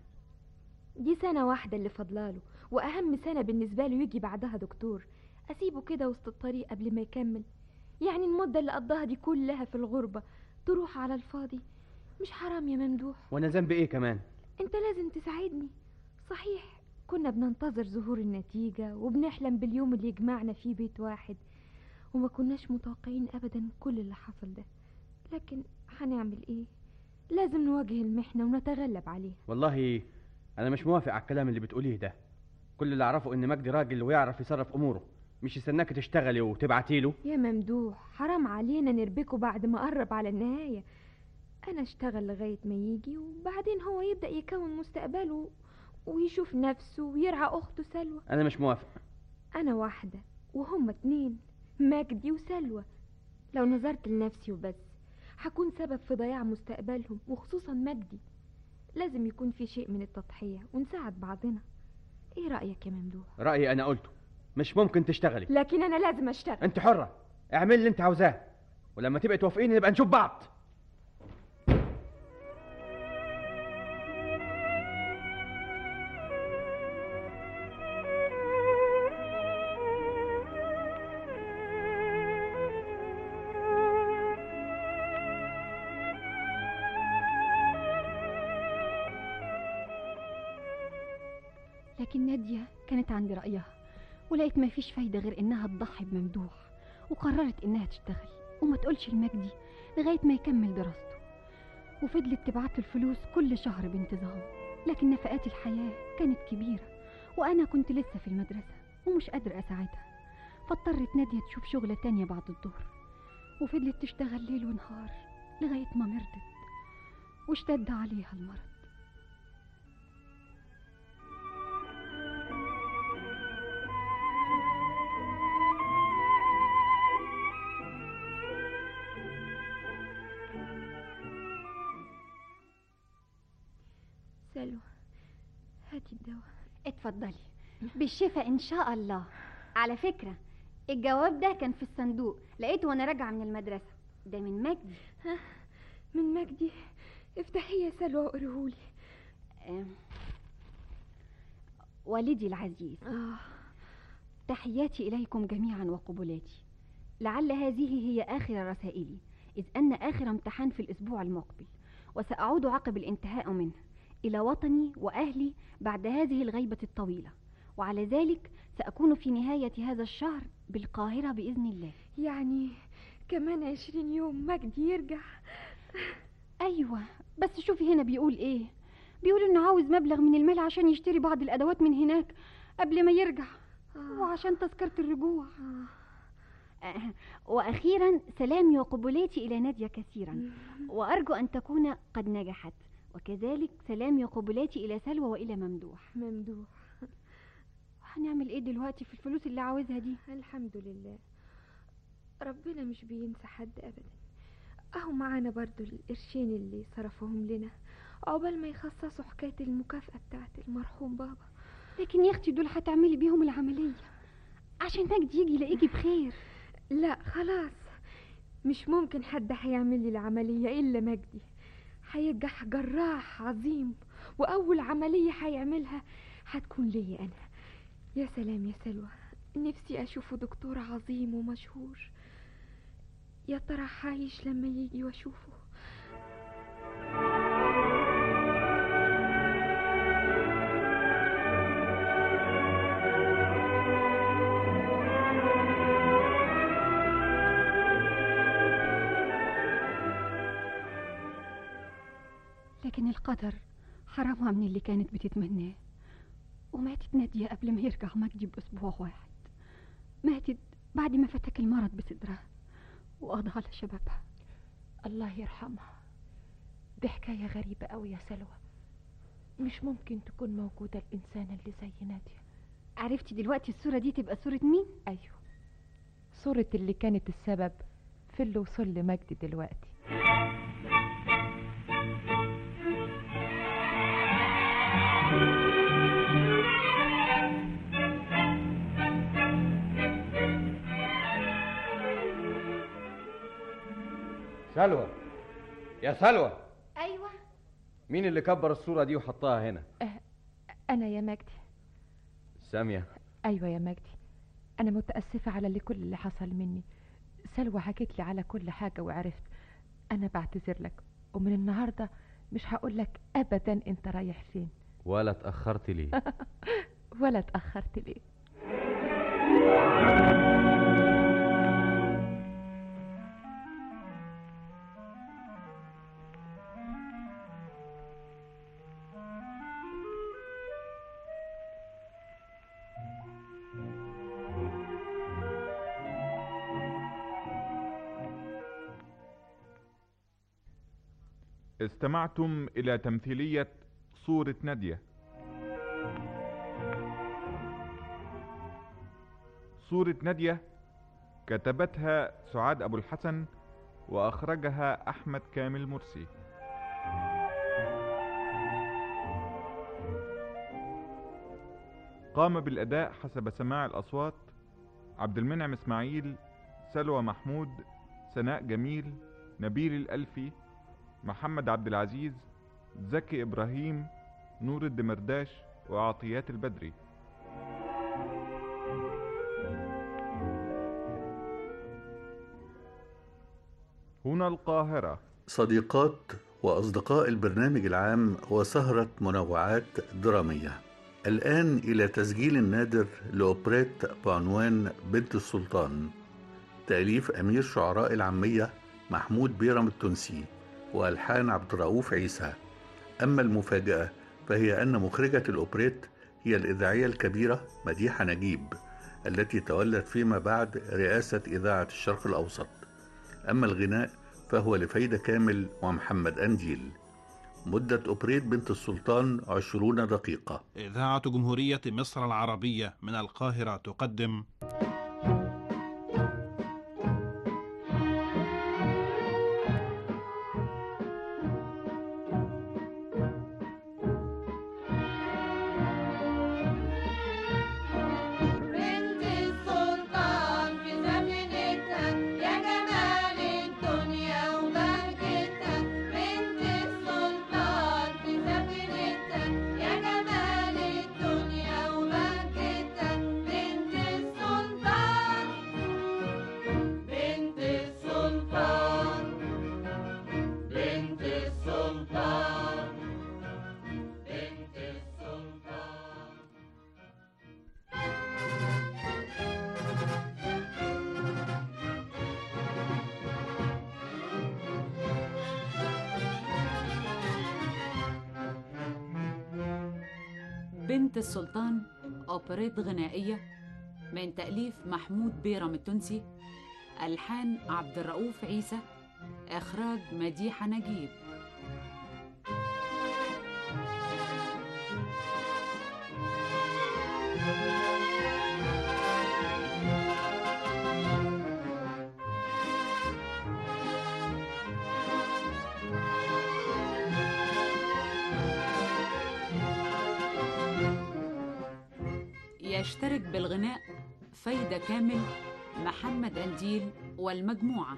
دي سنة واحدة اللي فضلاله، وأهم سنة بالنسبة له يجي بعدها دكتور. أسيبه كده وسط الطريق قبل ما يكمل؟ يعني المدة اللي قضاها دي كلها في الغربة تروح على الفاضي؟ مش حرام يا ممدوح؟ وانا ذنبي ايه كمان؟ انت لازم تساعدني. صحيح كنا بننتظر ظهور النتيجة وبنحلم باليوم اللي يجمعنا فيه بيت واحد، وما كناش متوقعين أبدا كل اللي حصل ده، لكن هنعمل ايه؟ لازم نواجه المحنة ونتغلب عليها. والله انا مش موافق على الكلام اللي بتقوليه ده. كل اللي اعرفه ان مجدي راجل ويعرف يصرف اموره، مش يستناك تشتغلي وتبعتيله. يا ممدوح حرام علينا نربكه بعد ما قرب على النهاية. انا اشتغل لغاية ما يجي، وبعدين هو يبدأ يكون مستقبله ويشوف نفسه ويرعى اخته سلوى. انا مش موافق. انا واحدة وهم 2، مجدي وسلوى. لو نظرت لنفسي وبس هكون سبب في ضياع مستقبلهم، وخصوصا مجدي. لازم يكون في شيء من التضحية ونساعد بعضنا. ايه رأيك يا ممدوح؟ رأيي انا قلته، مش ممكن تشتغلي. لكن انا لازم اشتغل. انت حرة، اعمل اللي انت عاوزاه، ولما تبقى توافقيني نبقى نشوف بعض. لكن نادية كانت عند رأيها، ولقيت ما فيش فايدة غير إنها تضحي بممدوح، وقررت إنها تشتغل وما تقولش لمجدي لغاية ما يكمل دراسته. وفضلت تبعت الفلوس كل شهر بانتظام، لكن نفقات الحياة كانت كبيرة، وأنا كنت لسه في المدرسة ومش قادرة أساعدها. فاضطرت نادية تشوف شغلة تانية بعد الظهر، وفضلت تشتغل ليل ونهار لغاية ما مرضت واشتد عليها المرض. سلوى هاتي الدواء. اتفضلي بالشفاء ان شاء الله. على فكرة الجواب ده كان في الصندوق، لقيته وانا راجعة من المدرسة. ده من مجدي. ها، من مجدي؟ افتحيه يا سلوى وقريهولي. والدي العزيز، تحياتي إليكم جميعا وقبلاتي. لعل هذه هي آخر رسائلي، إذ أن آخر امتحان في الأسبوع المقبل، وسأعود عقب الانتهاء منه إلى وطني وأهلي بعد هذه الغيبة الطويلة، وعلى ذلك سأكون في نهاية هذا الشهر بالقاهرة بإذن الله. يعني كمان 20 يوم مجدي يرجع؟ أيوة، بس شوفي هنا بيقول إيه. بيقول إنه عاوز مبلغ من المال عشان يشتري بعض الأدوات من هناك قبل ما يرجع، وعشان تذكرة الرجوع. وأخيرا سلامي وقبلاتي إلى نادية كثيرا، وأرجو أن تكون قد نجحت، وكذلك سلامي وقبلاتي إلى سلوى وإلى ممدوح. هنعمل إيه دلوقتي في الفلوس اللي عاوزها دي؟ الحمد لله، ربنا مش بينسى حد أبدا. أهو معانا برضو القرشين اللي صرفهم لنا عقبال ما يخصصوا حكاية المكافأة بتاعت المرحوم بابا. لكن يا أختي دول هتعملي بيهم العملية عشان مجدي يجي يلاقيكي بخير. لا خلاص، مش ممكن حد هيعمل لي العملية إلا مجدي. هينجح جراح عظيم، وأول عملية هيعملها هتكون لي أنا. يا سلام يا سلوى، نفسي أشوفه دكتور عظيم ومشهور. يا ترى هعيش لما يجي وأشوفه. لكن القدر حرمها من اللي كانت بتتمناه، وماتت نادية قبل ما يرجع مجدي بأسبوع واحد. ماتت بعد ما فتك المرض بصدرها وقضى على شبابها. الله يرحمها. دي حكاية غريبة قوي يا سلوى، مش ممكن تكون موجودة الإنسانة اللي زي نادية. عرفتي دلوقتي الصورة دي تبقى صورة مين؟ أيوه، صورة اللي كانت السبب في اللي وصل لمجدي دلوقتي. سلوى، يا سلوى. أيوة. مين اللي كبر الصورة دي وحطها هنا؟ أنا يا مجدي. سامية؟ أيوة يا مجدي، أنا متأسفة على كل اللي حصل مني. سلوى حكيت لي على كل حاجة وعرفت. أنا بعتذر لك، ومن النهاردة مش هقول لك أبدا أنت رايح فين. ولا اتأخرت ليه؟ ولا اتأخرت ليه. استمعتم إلى تمثيلية صورة نادية. صورة نادية كتبتها سعاد أبو الحسن، وأخرجها أحمد كامل مرسي. قام بالأداء حسب سماع الأصوات عبد المنعم إسماعيل، سلوى محمود، سناء جميل، نبيل الألفي، محمد عبد العزيز، زكي إبراهيم، نور الدمرداش، وعطيات البدري. هنا القاهرة. صديقات وأصدقاء البرنامج العام وسهرة منوعات درامية. الآن إلى تسجيل نادر لأوبريت بعنوان بنت السلطان، تأليف أمير شعراء العامية محمود بيرم التونسي، وألحان عبد الرؤوف عيسى. أما المفاجأة فهي أن مخرجة الأوبريت هي الإذاعية الكبيرة مديحة نجيب، التي تولت فيما بعد رئاسة إذاعة الشرق الأوسط. أما الغناء فهو لفايدة كامل ومحمد أنديل. مدة أوبريت بنت السلطان 20 دقيقة. إذاعة جمهورية مصر العربية من القاهرة تقدم بنت السلطان أوبريت غنائية من تأليف محمود بيرم التونسي، ألحان عبد الرؤوف عيسى، إخراج مديحة نجيب. يشترك بالغناء فايدة كامل، محمد أنديل والمجموعة.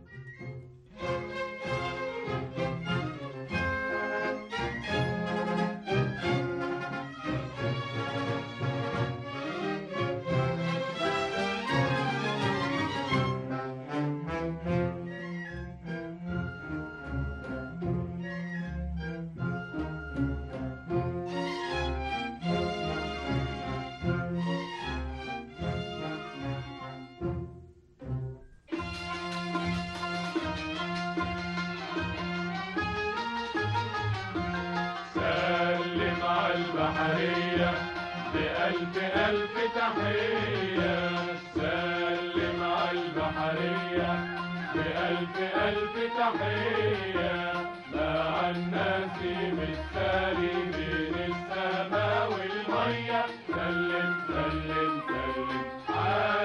البحرية بألف ألف تحية، سلم على البحرية بألف ألف تحية، مع النسيم الساري بين السماء والمية، سلم سلم سلم على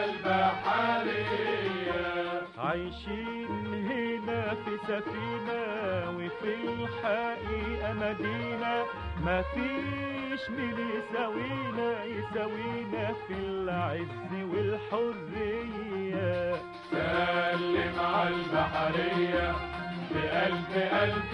البحرية. عايشين هنا في سفينة وفي الحقيقة مدينة، ما فيش مين يساوينا في العز والحرية. سلم على البحرية بألف ألف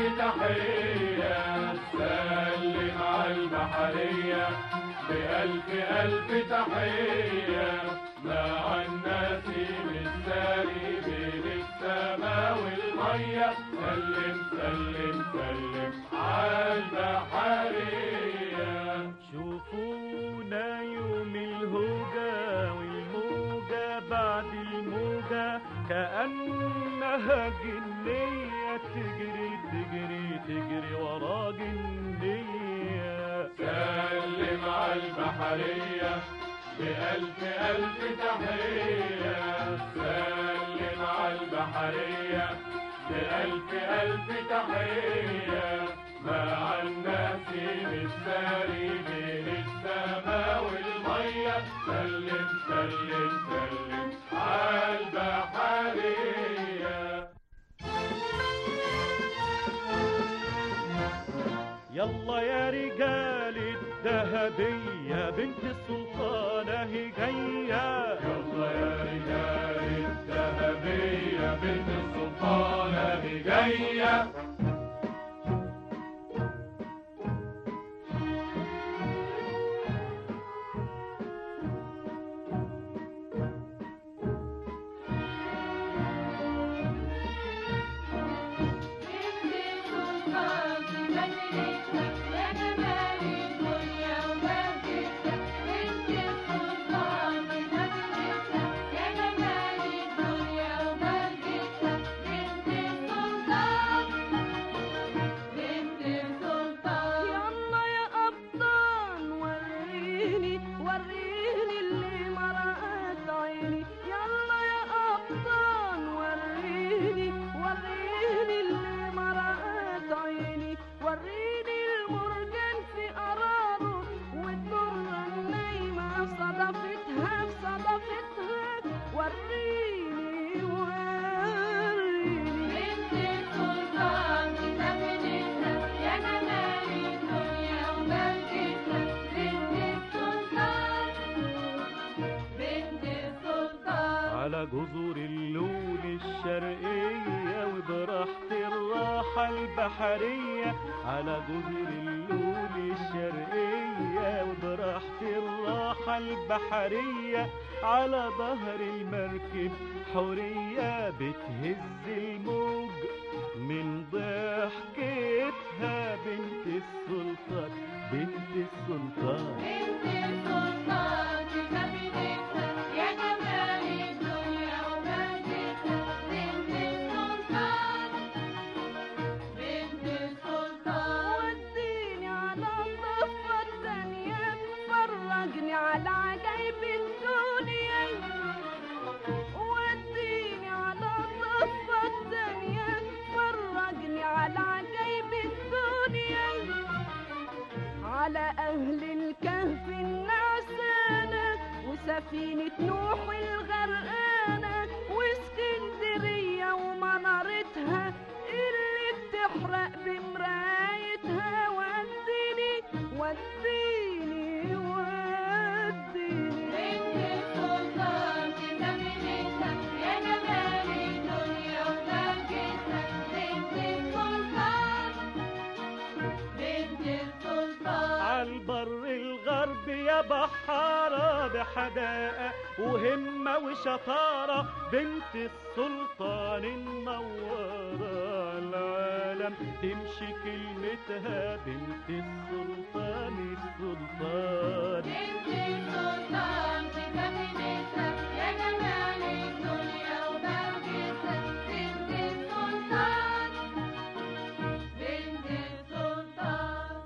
تحية، سلم على البحرية بألف ألف تحية، مع النسيم الساري بين السماء والمية، سلم سلم سلم على البحرية. شوفونا يوم الهوجة والموجة بعد الموجة، كأنها جنية تجري تجري تجري ورا جنية. سلم على البحرية بألف ألف تحية، سلم على البحرية بألف ألف تحية، مع النسيم الساري بين السماء والمية، سلم سلم سلم على البحرية. يلا يا رجال الذهبية بنت السلطانة هي جاية، يلا يا رجال الذهبية بنت السلطانة هي جاية. جزر اللول الشرقية وبراحة الراحة البحرية، على جزر اللول الشرقية وبراحة الراحة البحرية، على ظهر المركب حورية بتهز الموج من ضحكتها بنت السلطان بنت السلطان بنت السلطان بزبدتها يا جمال الدنيا وبهجتها، بنت السلطان بنت السلطان. وديني على الضفة الثانية على أهل الكهف النعسانة وسفينة نوح الغرقانة واسكندرية ومنارتها اللي بتحرق بمرايتها. وديني وديني وديني بنت السلطان في سفينتها يا جمال الدنيا وبهجتها. بنت السلطان بنت السلطان عالبر الغرب يا بحارة بحداقة وهمة وشطارة. بنت السلطان المنورة العالم تمشي كلمتها. بنت السلطان السلطان بنت السلطان في سفينتها يا جمال الدنيا وبهجتها. بنت السلطان بنت السلطان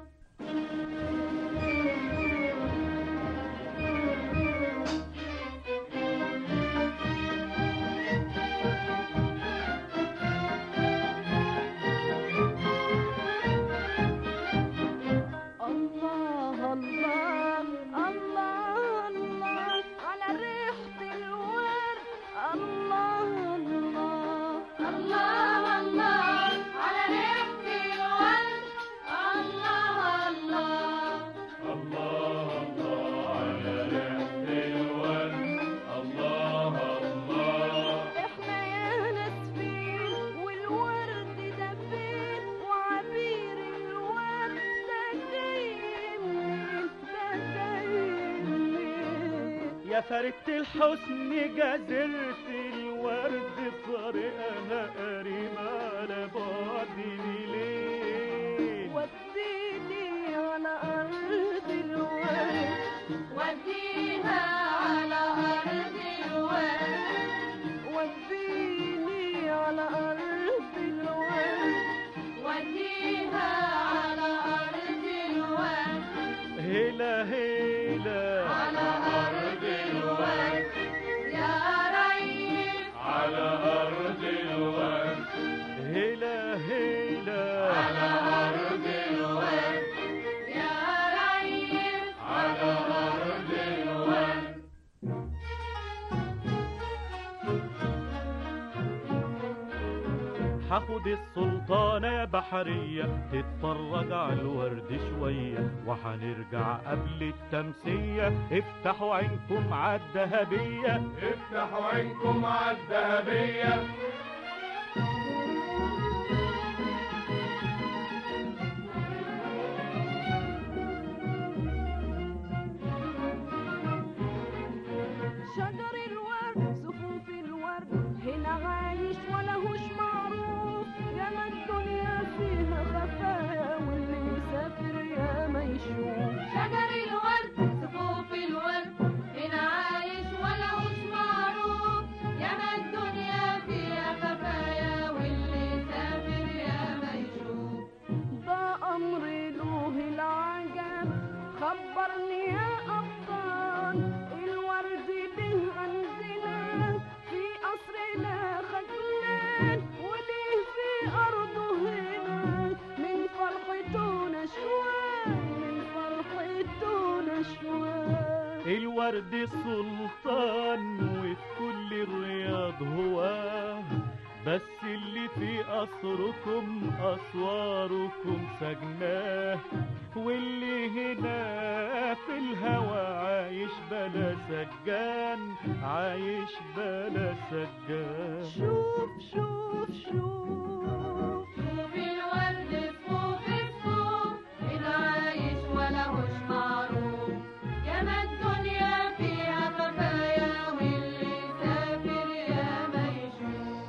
الله الله الله الله على ريحة الورد. الله الله الله الله على ريحة الورد. الله الله الله الله على ريحة الورد. الله الله احنا يا ناس فين والورد ده فين وعبير الورد ده جاي منين ده جاي منين. يا فرقة الحسن جزرت الورد طريقها قريب على بعد ليلين. وديني على أرض الورد وديها على أرض الورد. وديني على أرض الورد وديها على أرض الورد. هلا هلا على أرض الورد يا ريس. على أرض الورد. هلا هلا على أرض الورد يا ريس. على أرض الورد. هاخد السلطانة يا بحرية تتفرج على الورد شوية وهنرجع قبل التمسية. افتحوا عينكم عالدهبية. افتحوا عينكم عالدهبية. شجر الورد صفوف الورد هنا عايش ولهوش معروف. ياما الدنيا فيها خفايا واللي يسافر ياما يشوف. شجر الورد صفوف الورد هنا عايش ولهوش معروف. ياما الدنيا فيها خفايا واللي يسافر ياما يشوف. ده أمر له العجب خبرني يا أبطال. الورد له عندنا في قصرنا خجلان وليه في أرضه هنا من فرحته نشوان. من فرحته نشوان. الورد سلطان وفي كل الرياض هو بس اللي في قصركم أسواركم سجناه. واللي هنا في الهوى عايش بلا سجان. عايش بلا سجان. شوف شوف شوف شوف الورد صفوف صفوف هنا عايش ولهوش معروف. ياما الدنيا فيها خفايا واللي يسافر ياما يشوف.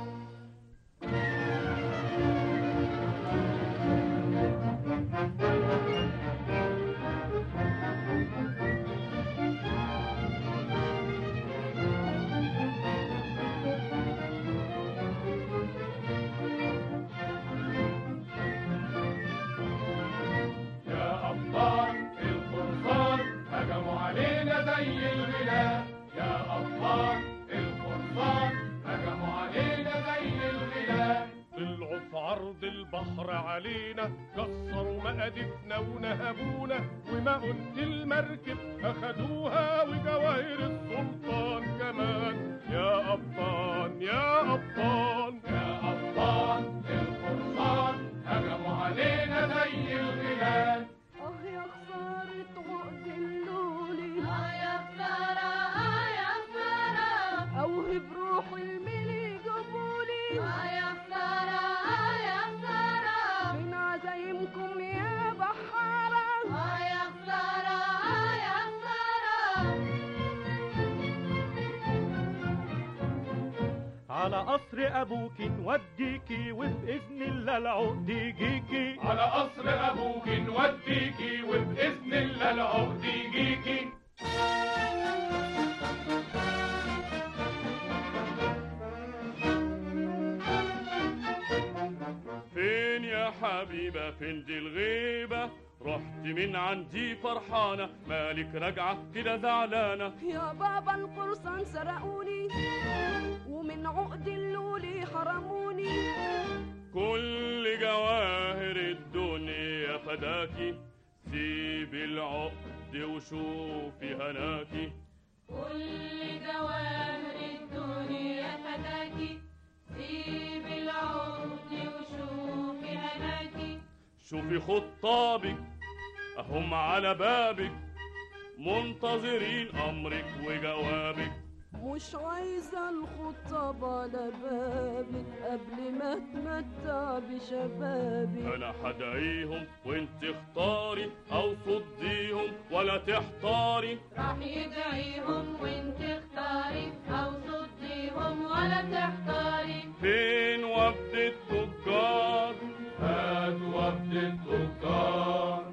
البحر علينا كسروا مقادفنا ونهبونا. يا أبونا وما قلت المركب أخدوها وجواهر السلطان كمان. يا أبطان يا أبطان يا أبطان القرصان هجموا علينا زي الغيلان. يا خسارة عقد اللولي، يا خسارة يا خسارة، أوهب روح الملي جبولي، يا خسارة يا خسارة، من عزايمكم يا بحارة، يا خسارة يا خسارة. على قصر ابوكي نوديكي وباذن الله العقد يجيكي. على قصر أبوك نوديكي وبإذن الله العقد يجيكي. فين يا حبيبة فين دي الغيبة؟ رحت من عندي فرحانة، مالك راجعة كده زعلانة؟ يا بابا القرصان سرقوني ومن عقد اللولي حرموني. كل جواهر الدنيا فداكي، سيب العقد وشوفي هناكي. كل جواهر الدنيا فداكي، سيب العقد وشوفي هناكي. شوفي خطابك اهم على بابك، منتظرين امرك وجوابك. مش عايزة الخطاب على بابك قبل ما اتمتع بشبابي. انا هدعيهم وانت اختاري، او صديهم ولا تحتاري. راح يدعيهم وانت اختاري، او صديهم ولا تحتاري. فين وفد التجار؟ هات وفد التجار.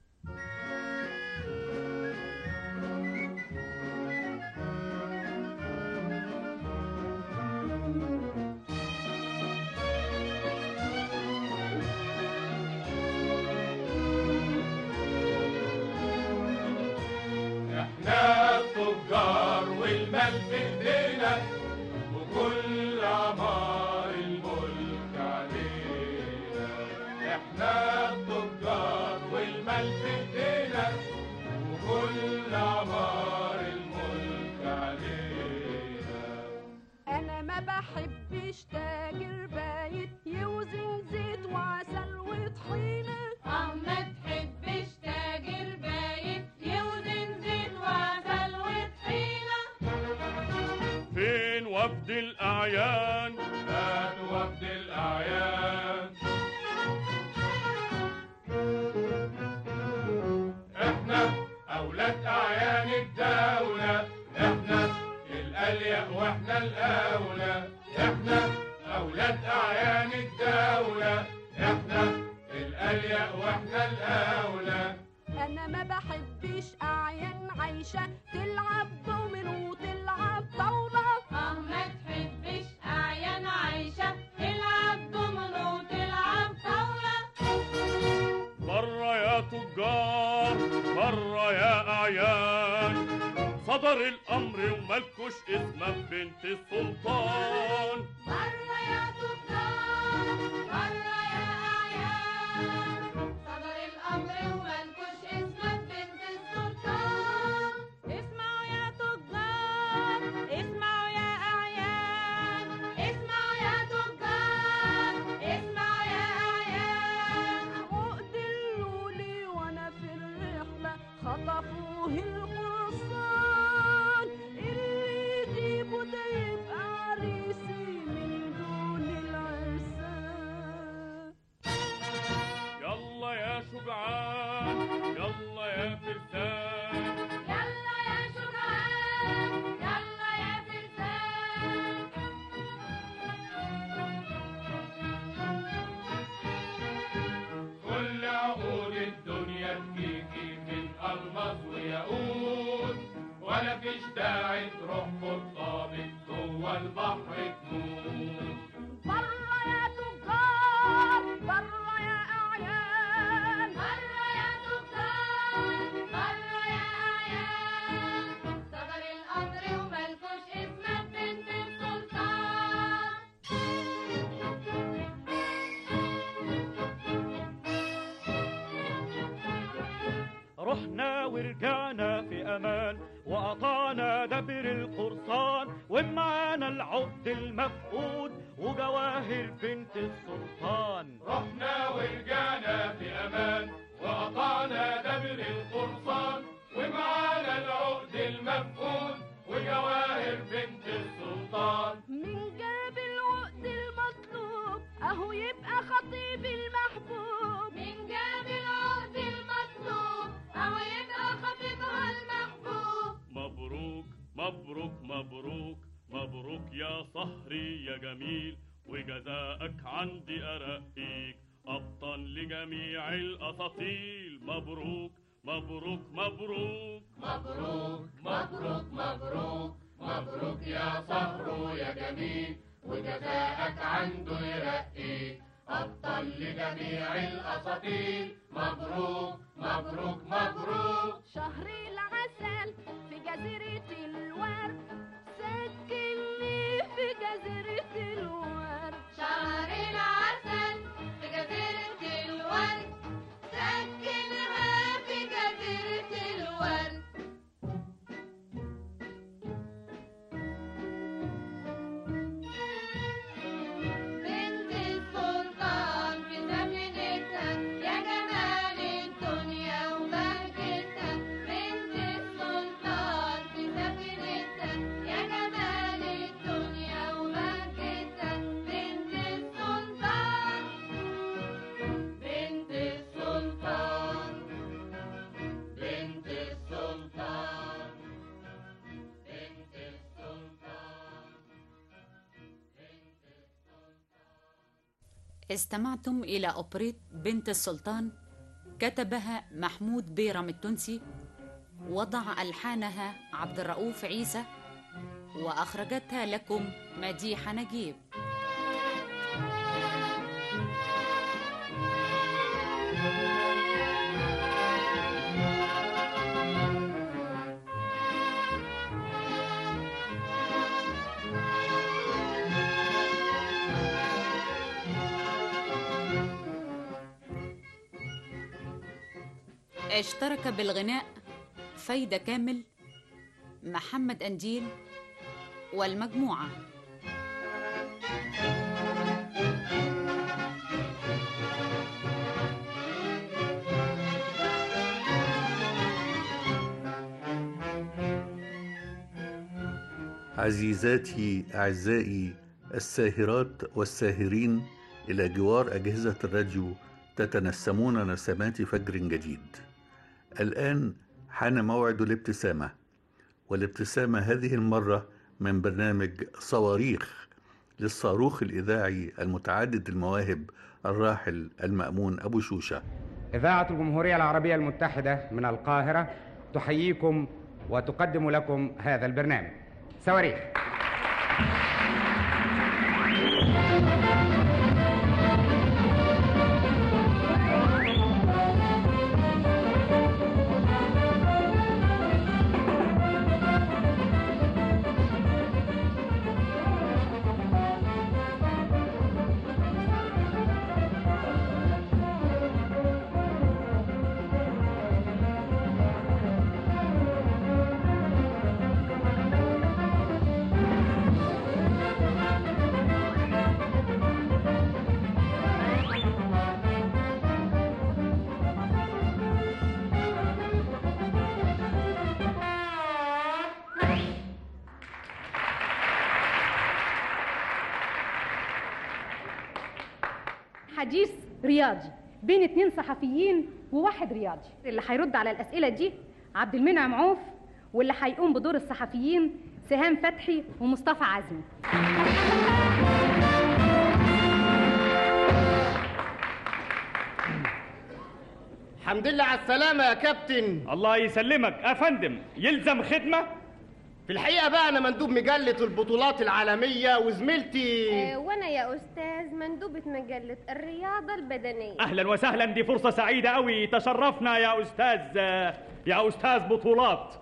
احنا التجار والمال في ايدينا، وكل عمار الملك علينا. احنا التجار والمال في ايدينا، وكل عمار الملك علينا. انا ما بحبش تاجر بايت يوزن زيت وعسل وطحينة. ما تحبش تاجر بايت يوزن زيت وعسل وطحينة. فين وفد الاعيان؟ هات وفد الاعيان. احنا اولاد اعيان الدولة، احنا الاليق واحنا الاولى. احنا اولاد اعيان الدولة، احنا الاليق واحنا الاولى. انا ما بحبش اعيان عايشة تلعب دومينو وتلعب طاولة. ما تحبش اعيان عايشة تلعب دومينو وتلعب طاولة. برا يا تجار، برا يا اعيان، صدر الامر وملكوش اسمك بنت السلطان. برا يا تجار، برا يا اعيان، صدر الامر وملكوش اسمك بنت السلطان. اسمعوا يا تجار، اسمعوا يا اعيان، اسمعوا يا تجار، اسمعوا يا اعيان. عقد اللولي وانا في الرحلة خطفوه القرصان. اللي يجيبه ده يبقى عريسي من دون العرسان. يلا يا شجعان، يلا يا فرسان، يلا يا شجعان، يلا يا فرسان. كل عقود الدنيا تجيكي من ألماس وياقوت، ولا فيش داعي تروح خطابك جوه البحر تموت. برا يا تجار، برا يا اعيان، برا يا تجار، برا يا اعيان، صدر الامر وملكوش اسمك بنت السلطان. رحنا ورجعنا في أمان وقطعنا دبر القرصان ومعانا العقد المفقود وجواهر بنت السلطان. رحنا ورجعنا في أمان وقطعنا دبر القرصان ومعانا العقد المفقود وجواهر بنت السلطان. من جاب العقد المطلوب اهو يبقى خطيب المحبوب. من جاب العقد المطلوب اهو يبقى خطيبها المحبوب. مبروك مبروك مبروك مبروك يا صهري يا جميل، وجزاءك عندي أرقيك أبطال لجميع الأساطيل. مبروك مبروك مبروك مبروك مبروك مبروك مبروك يا صهر يا جميل، وجزاءك عنده يرقيك أبطال لجميع الأساطيل. مبروك مبروك مبروك. شهر العسل في جزيرة الورد سكنني في جزيرة الورد. شهر العسل في جزيرة الورد سكنها في جزيرة الورد. بنت السلطان في سفينتها يا جمال الدنيا وبهجتها. بنت السلطان في سفينتها يا جمال الدنيا وبهجتها. بنت السلطان بنت السلطان بنت السلطان بنت السلطان. استمعتم إلى أوبريت بنت السلطان، كتبها محمود بيرم التونسي، وضع ألحانها عبد الرؤوف عيسى، وأخرجتها لكم مديحة نجيب. اشترك بالغناء فايدة كامل، محمد أنديل، والمجموعة. عزيزاتي أعزائي الساهرات والساهرين، إلى جوار أجهزة الراديو تتنسمون نسمات فجر جديد. الآن حان موعد الابتسامة، والابتسامة هذه المرة من برنامج صواريخ للصاروخ الإذاعي المتعدد المواهب الراحل المأمون أبو شوشة. إذاعة الجمهورية العربية المتحدة من القاهرة تحييكم وتقدم لكم هذا البرنامج صواريخ. حديث رياضي بين 2 صحفيين وواحد رياضي. اللي هيرد على الأسئلة دي عبد المنعم عوف، واللي هيقوم بدور الصحفيين سهام فتحي ومصطفى عزمي. الحمد لله على السلامة يا كابتن. الله يسلمك يا فندم، يلزم خدمة؟ في الحقيقة بقى أنا مندوب مجلة البطولات العالمية، وزميلتي وأنا يا أستاذ مندوبة مجلة الرياضة البدنية. أهلا وسهلا، دي فرصة سعيدة أوي، تشرفنا يا أستاذ بطولات.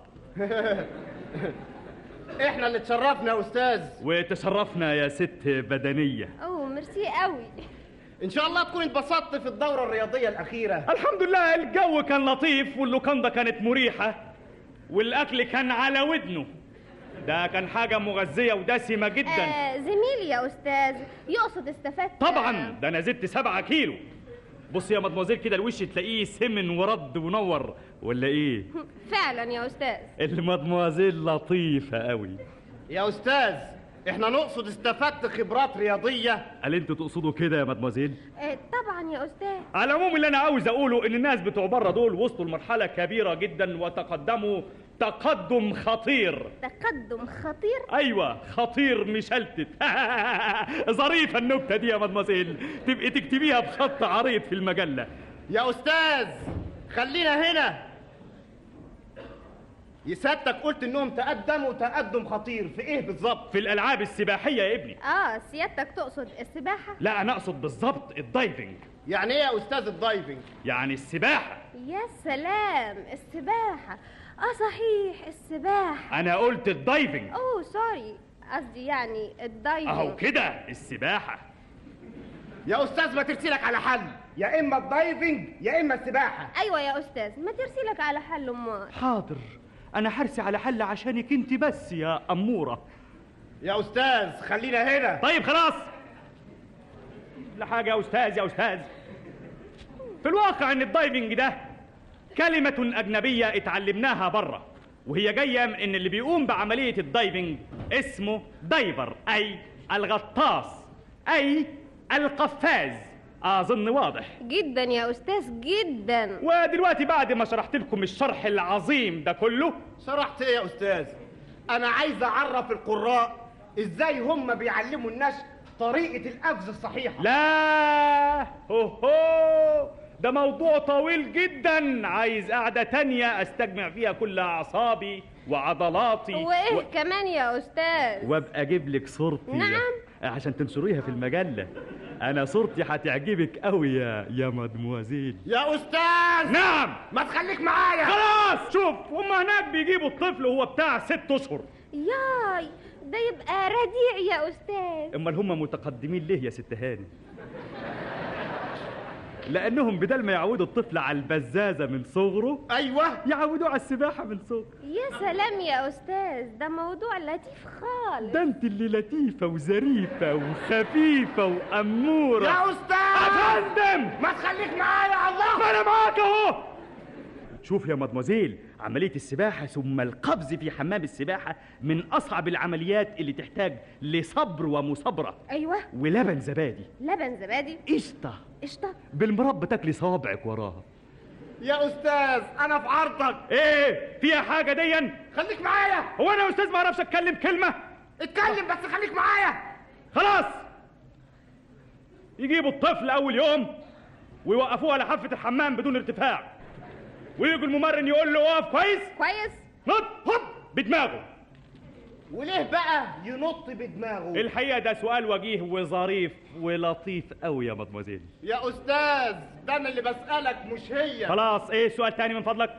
إحنا اللي تشرفنا يا أستاذ. وتشرفنا يا ست بدنية. أوه ميرسي قوي. ان شاء الله تكون اتبسطت في الدورة الرياضية الأخيرة. الحمد لله الجو كان لطيف واللوكاندا كانت مريحة والأكل كان على ودنه. ده كان حاجة مغذية ودسمة جدا. زميلي يا أستاذ يقصد استفدت. طبعا ده أنا زدت 7 كيلو. بص يا مدموزيل كده الوش تلاقيه سمن ورد ونور ولا ايه؟ فعلا يا أستاذ. المدموزيل لطيفة قوي. يا أستاذ احنا نقصد استفدت خبرات رياضية. هل انتوا تقصدوا كده يا مدموزيل؟ طبعا يا أستاذ. على العموم اللي انا عاوز اقوله ان الناس بتوع بره دول وصلوا لمرحلة كبيرة جدا وتقدموا تقدم خطير. تقدم خطير؟ ايوه خطير مشلتت. ظريفة النكتة دي يا مدموزيل، تبقي تكتبيها بخط عريض في المجلة. يا أستاذ خلينا هنا. سيادتك قلت انهم تقدموا تقدم خطير في ايه بالظبط؟ في الالعاب السباحيه يا ابني. سيادتك تقصد السباحه؟ لا انا اقصد بالظبط الدايفنج. يعني ايه يا استاذ الدايفنج؟ يعني السباحه. يا سلام السباحه. صحيح السباحه. انا قلت الدايفنج. سوري قصدي يعني الدايفنج. اهو كده السباحه. يا استاذ ما ترسيلك على حل، يا اما الدايفنج يا اما السباحه. ايوه يا استاذ ما ترسيلك على حل امال. حاضر انا هرسي على حل عشانك انت بس يا اموره. يا استاذ خلينا هنا. طيب خلاص لا حاجه يا استاذ. يا استاذ في الواقع ان الدايفنج ده كلمه اجنبيه اتعلمناها بره، وهي جايه من ان اللي بيقوم بعمليه الدايفنج اسمه دايفر اي الغطاس اي القفاز. اظن واضح جدا يا استاذ جدا. ودلوقتي بعد ما شرحت لكم الشرح العظيم ده كله. شرحت ايه يا استاذ؟ انا عايز اعرف القراء ازاي هم بيعلموا الناس طريقه القفز الصحيحه. لا هو ده موضوع طويل جدا، عايز قعده تانية استجمع فيها كل اعصابي وعضلاتي وايه كمان يا استاذ؟ وابقى اجيب لك صورتي. نعم عشان تنشريها في المجله. انا صورتي هتعجبك قوي يا مدموزيل. يا استاذ نعم. ما تخليك معايا. خلاص شوف هم هناك بيجيبوا الطفل وهو بتاع 6 اشهر. ياي ده يبقى رديع يا استاذ. امال هم متقدمين ليه يا ست هاني؟ لانهم بدل ما يعودوا الطفل على البزازه من صغره ايوه يعودوه على السباحه من صغره. يا سلام يا استاذ ده موضوع لطيف خالص. ده انت اللي لطيفه وظريفه وخفيفه واموره. يا استاذ افندم ما تخليك معايا. الله ما انا معاك اهو. شوف يا مدموزيل عمليه السباحه ثم القفز في حمام السباحه من اصعب العمليات اللي تحتاج لصبر ومصابره. ايوه ولبن زبادي. لبن زبادي قشطه. قشطه بالمربى تاكلي صوابعك وراها. يا استاذ انا في عرضك. ايه فيها حاجه ديا؟ خليك معايا. هو انا يا استاذ ما اعرفش اتكلم كلمه؟ اتكلم بس خليك معايا. خلاص يجيبوا الطفل اول يوم ويوقفوه على حافه الحمام بدون ارتفاع، ويجي الممرن يقول له اقف كويس كويس نط هوب بدماغه. وليه بقى ينط بدماغه؟ الحقيقه ده سؤال وجيه وظريف ولطيف قوي يا مدموزيل. يا استاذ ده انا اللي بسالك مش هي. خلاص ايه السؤال تاني من فضلك؟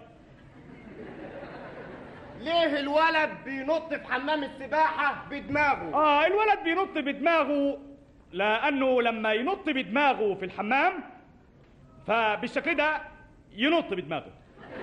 ليه الولد بينط في حمام السباحه بدماغه؟ الولد بينط بدماغه لانه لما ينط بدماغه في الحمام فبالشكل ده ينط بدماغه.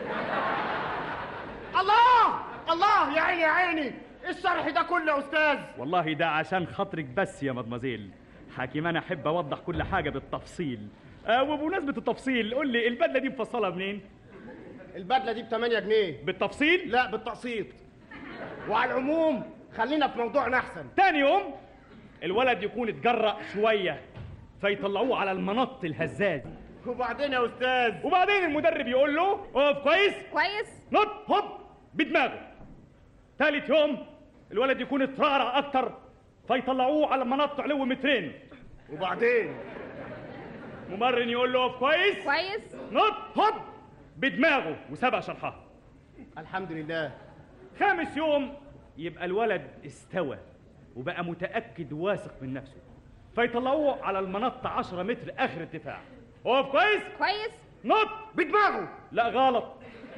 الله يا عيني يا عيني. الشرح ده كله يا استاذ. والله ده عشان خاطرك بس يا مدموزيل. حكيم انا احب اوضح كل حاجه بالتفصيل. وبمناسبه التفصيل قول لي البدله دي مفصله منين؟ البدله دي ب8 جنيه. بالتفصيل؟ لا بالتقسيط. وعلى العموم خلينا في موضوعنا احسن. تاني يوم الولد يكون اتجرأ شويه فيطلعوه على المنط الهزاز. وبعدين يا استاذ؟ وبعدين المدرب يقول له اقف كويس نط هوب بدماغه. ثالث يوم الولد يكون اترعرع اكتر فيطلعوه على منط علو 2 متر. وبعدين ممرن يقول له اقف كويس نط هوب بدماغه وسبق شرحها. الحمد لله. 5 يوم يبقى الولد استوى وبقى متأكد واثق من نفسه فيطلعوه على المنط 10 متر اخر ارتفاع. اقف كويس نط بدماغه. لا غلط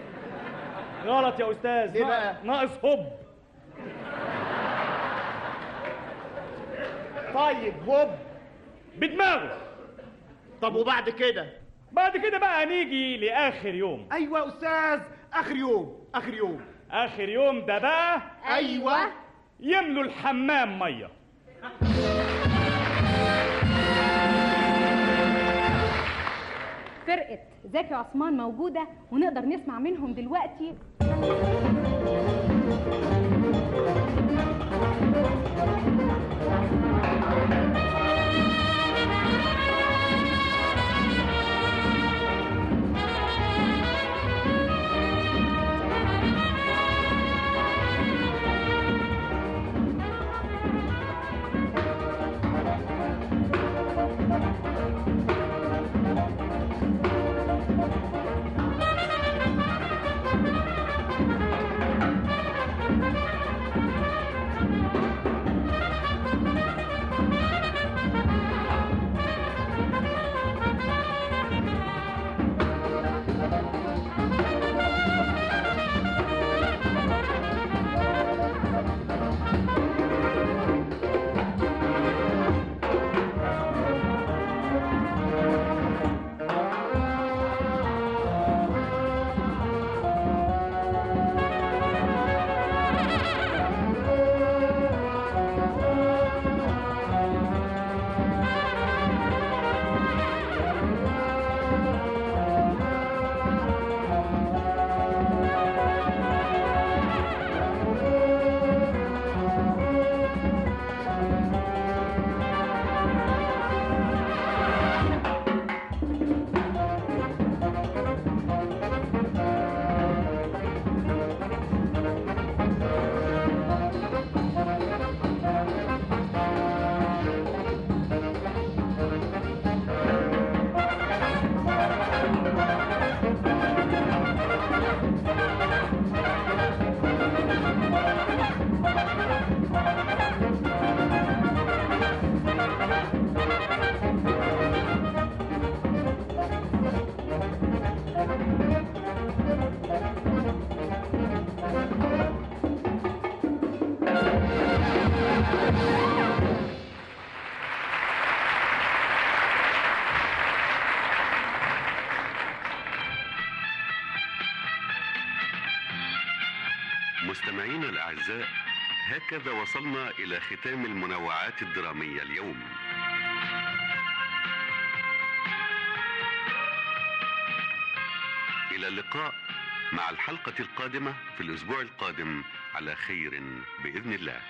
يا استاذ. ليه بقى؟ ناقص هوب. طيب هوب بدماغه. طب وبعد كده؟ بعد كده بقى نيجي لاخر يوم. ايوه يا استاذ، اخر يوم. اخر يوم ده بقى ايوه يملوا الحمام ميه. فرقة زكي وعثمان موجودة ونقدر نسمع منهم دلوقتي. مستمعينا الأعزاء، هكذا وصلنا إلى ختام المنوعات الدرامية اليوم. إلى اللقاء مع الحلقة القادمة في الأسبوع القادم على خير بإذن الله.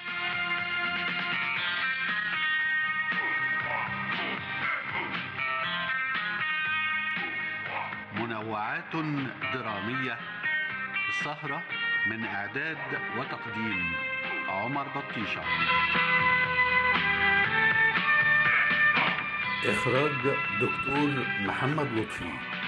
منوعات درامية، السهرة من إعداد وتقديم عمر بطيشة، إخراج دكتور محمد لطفي.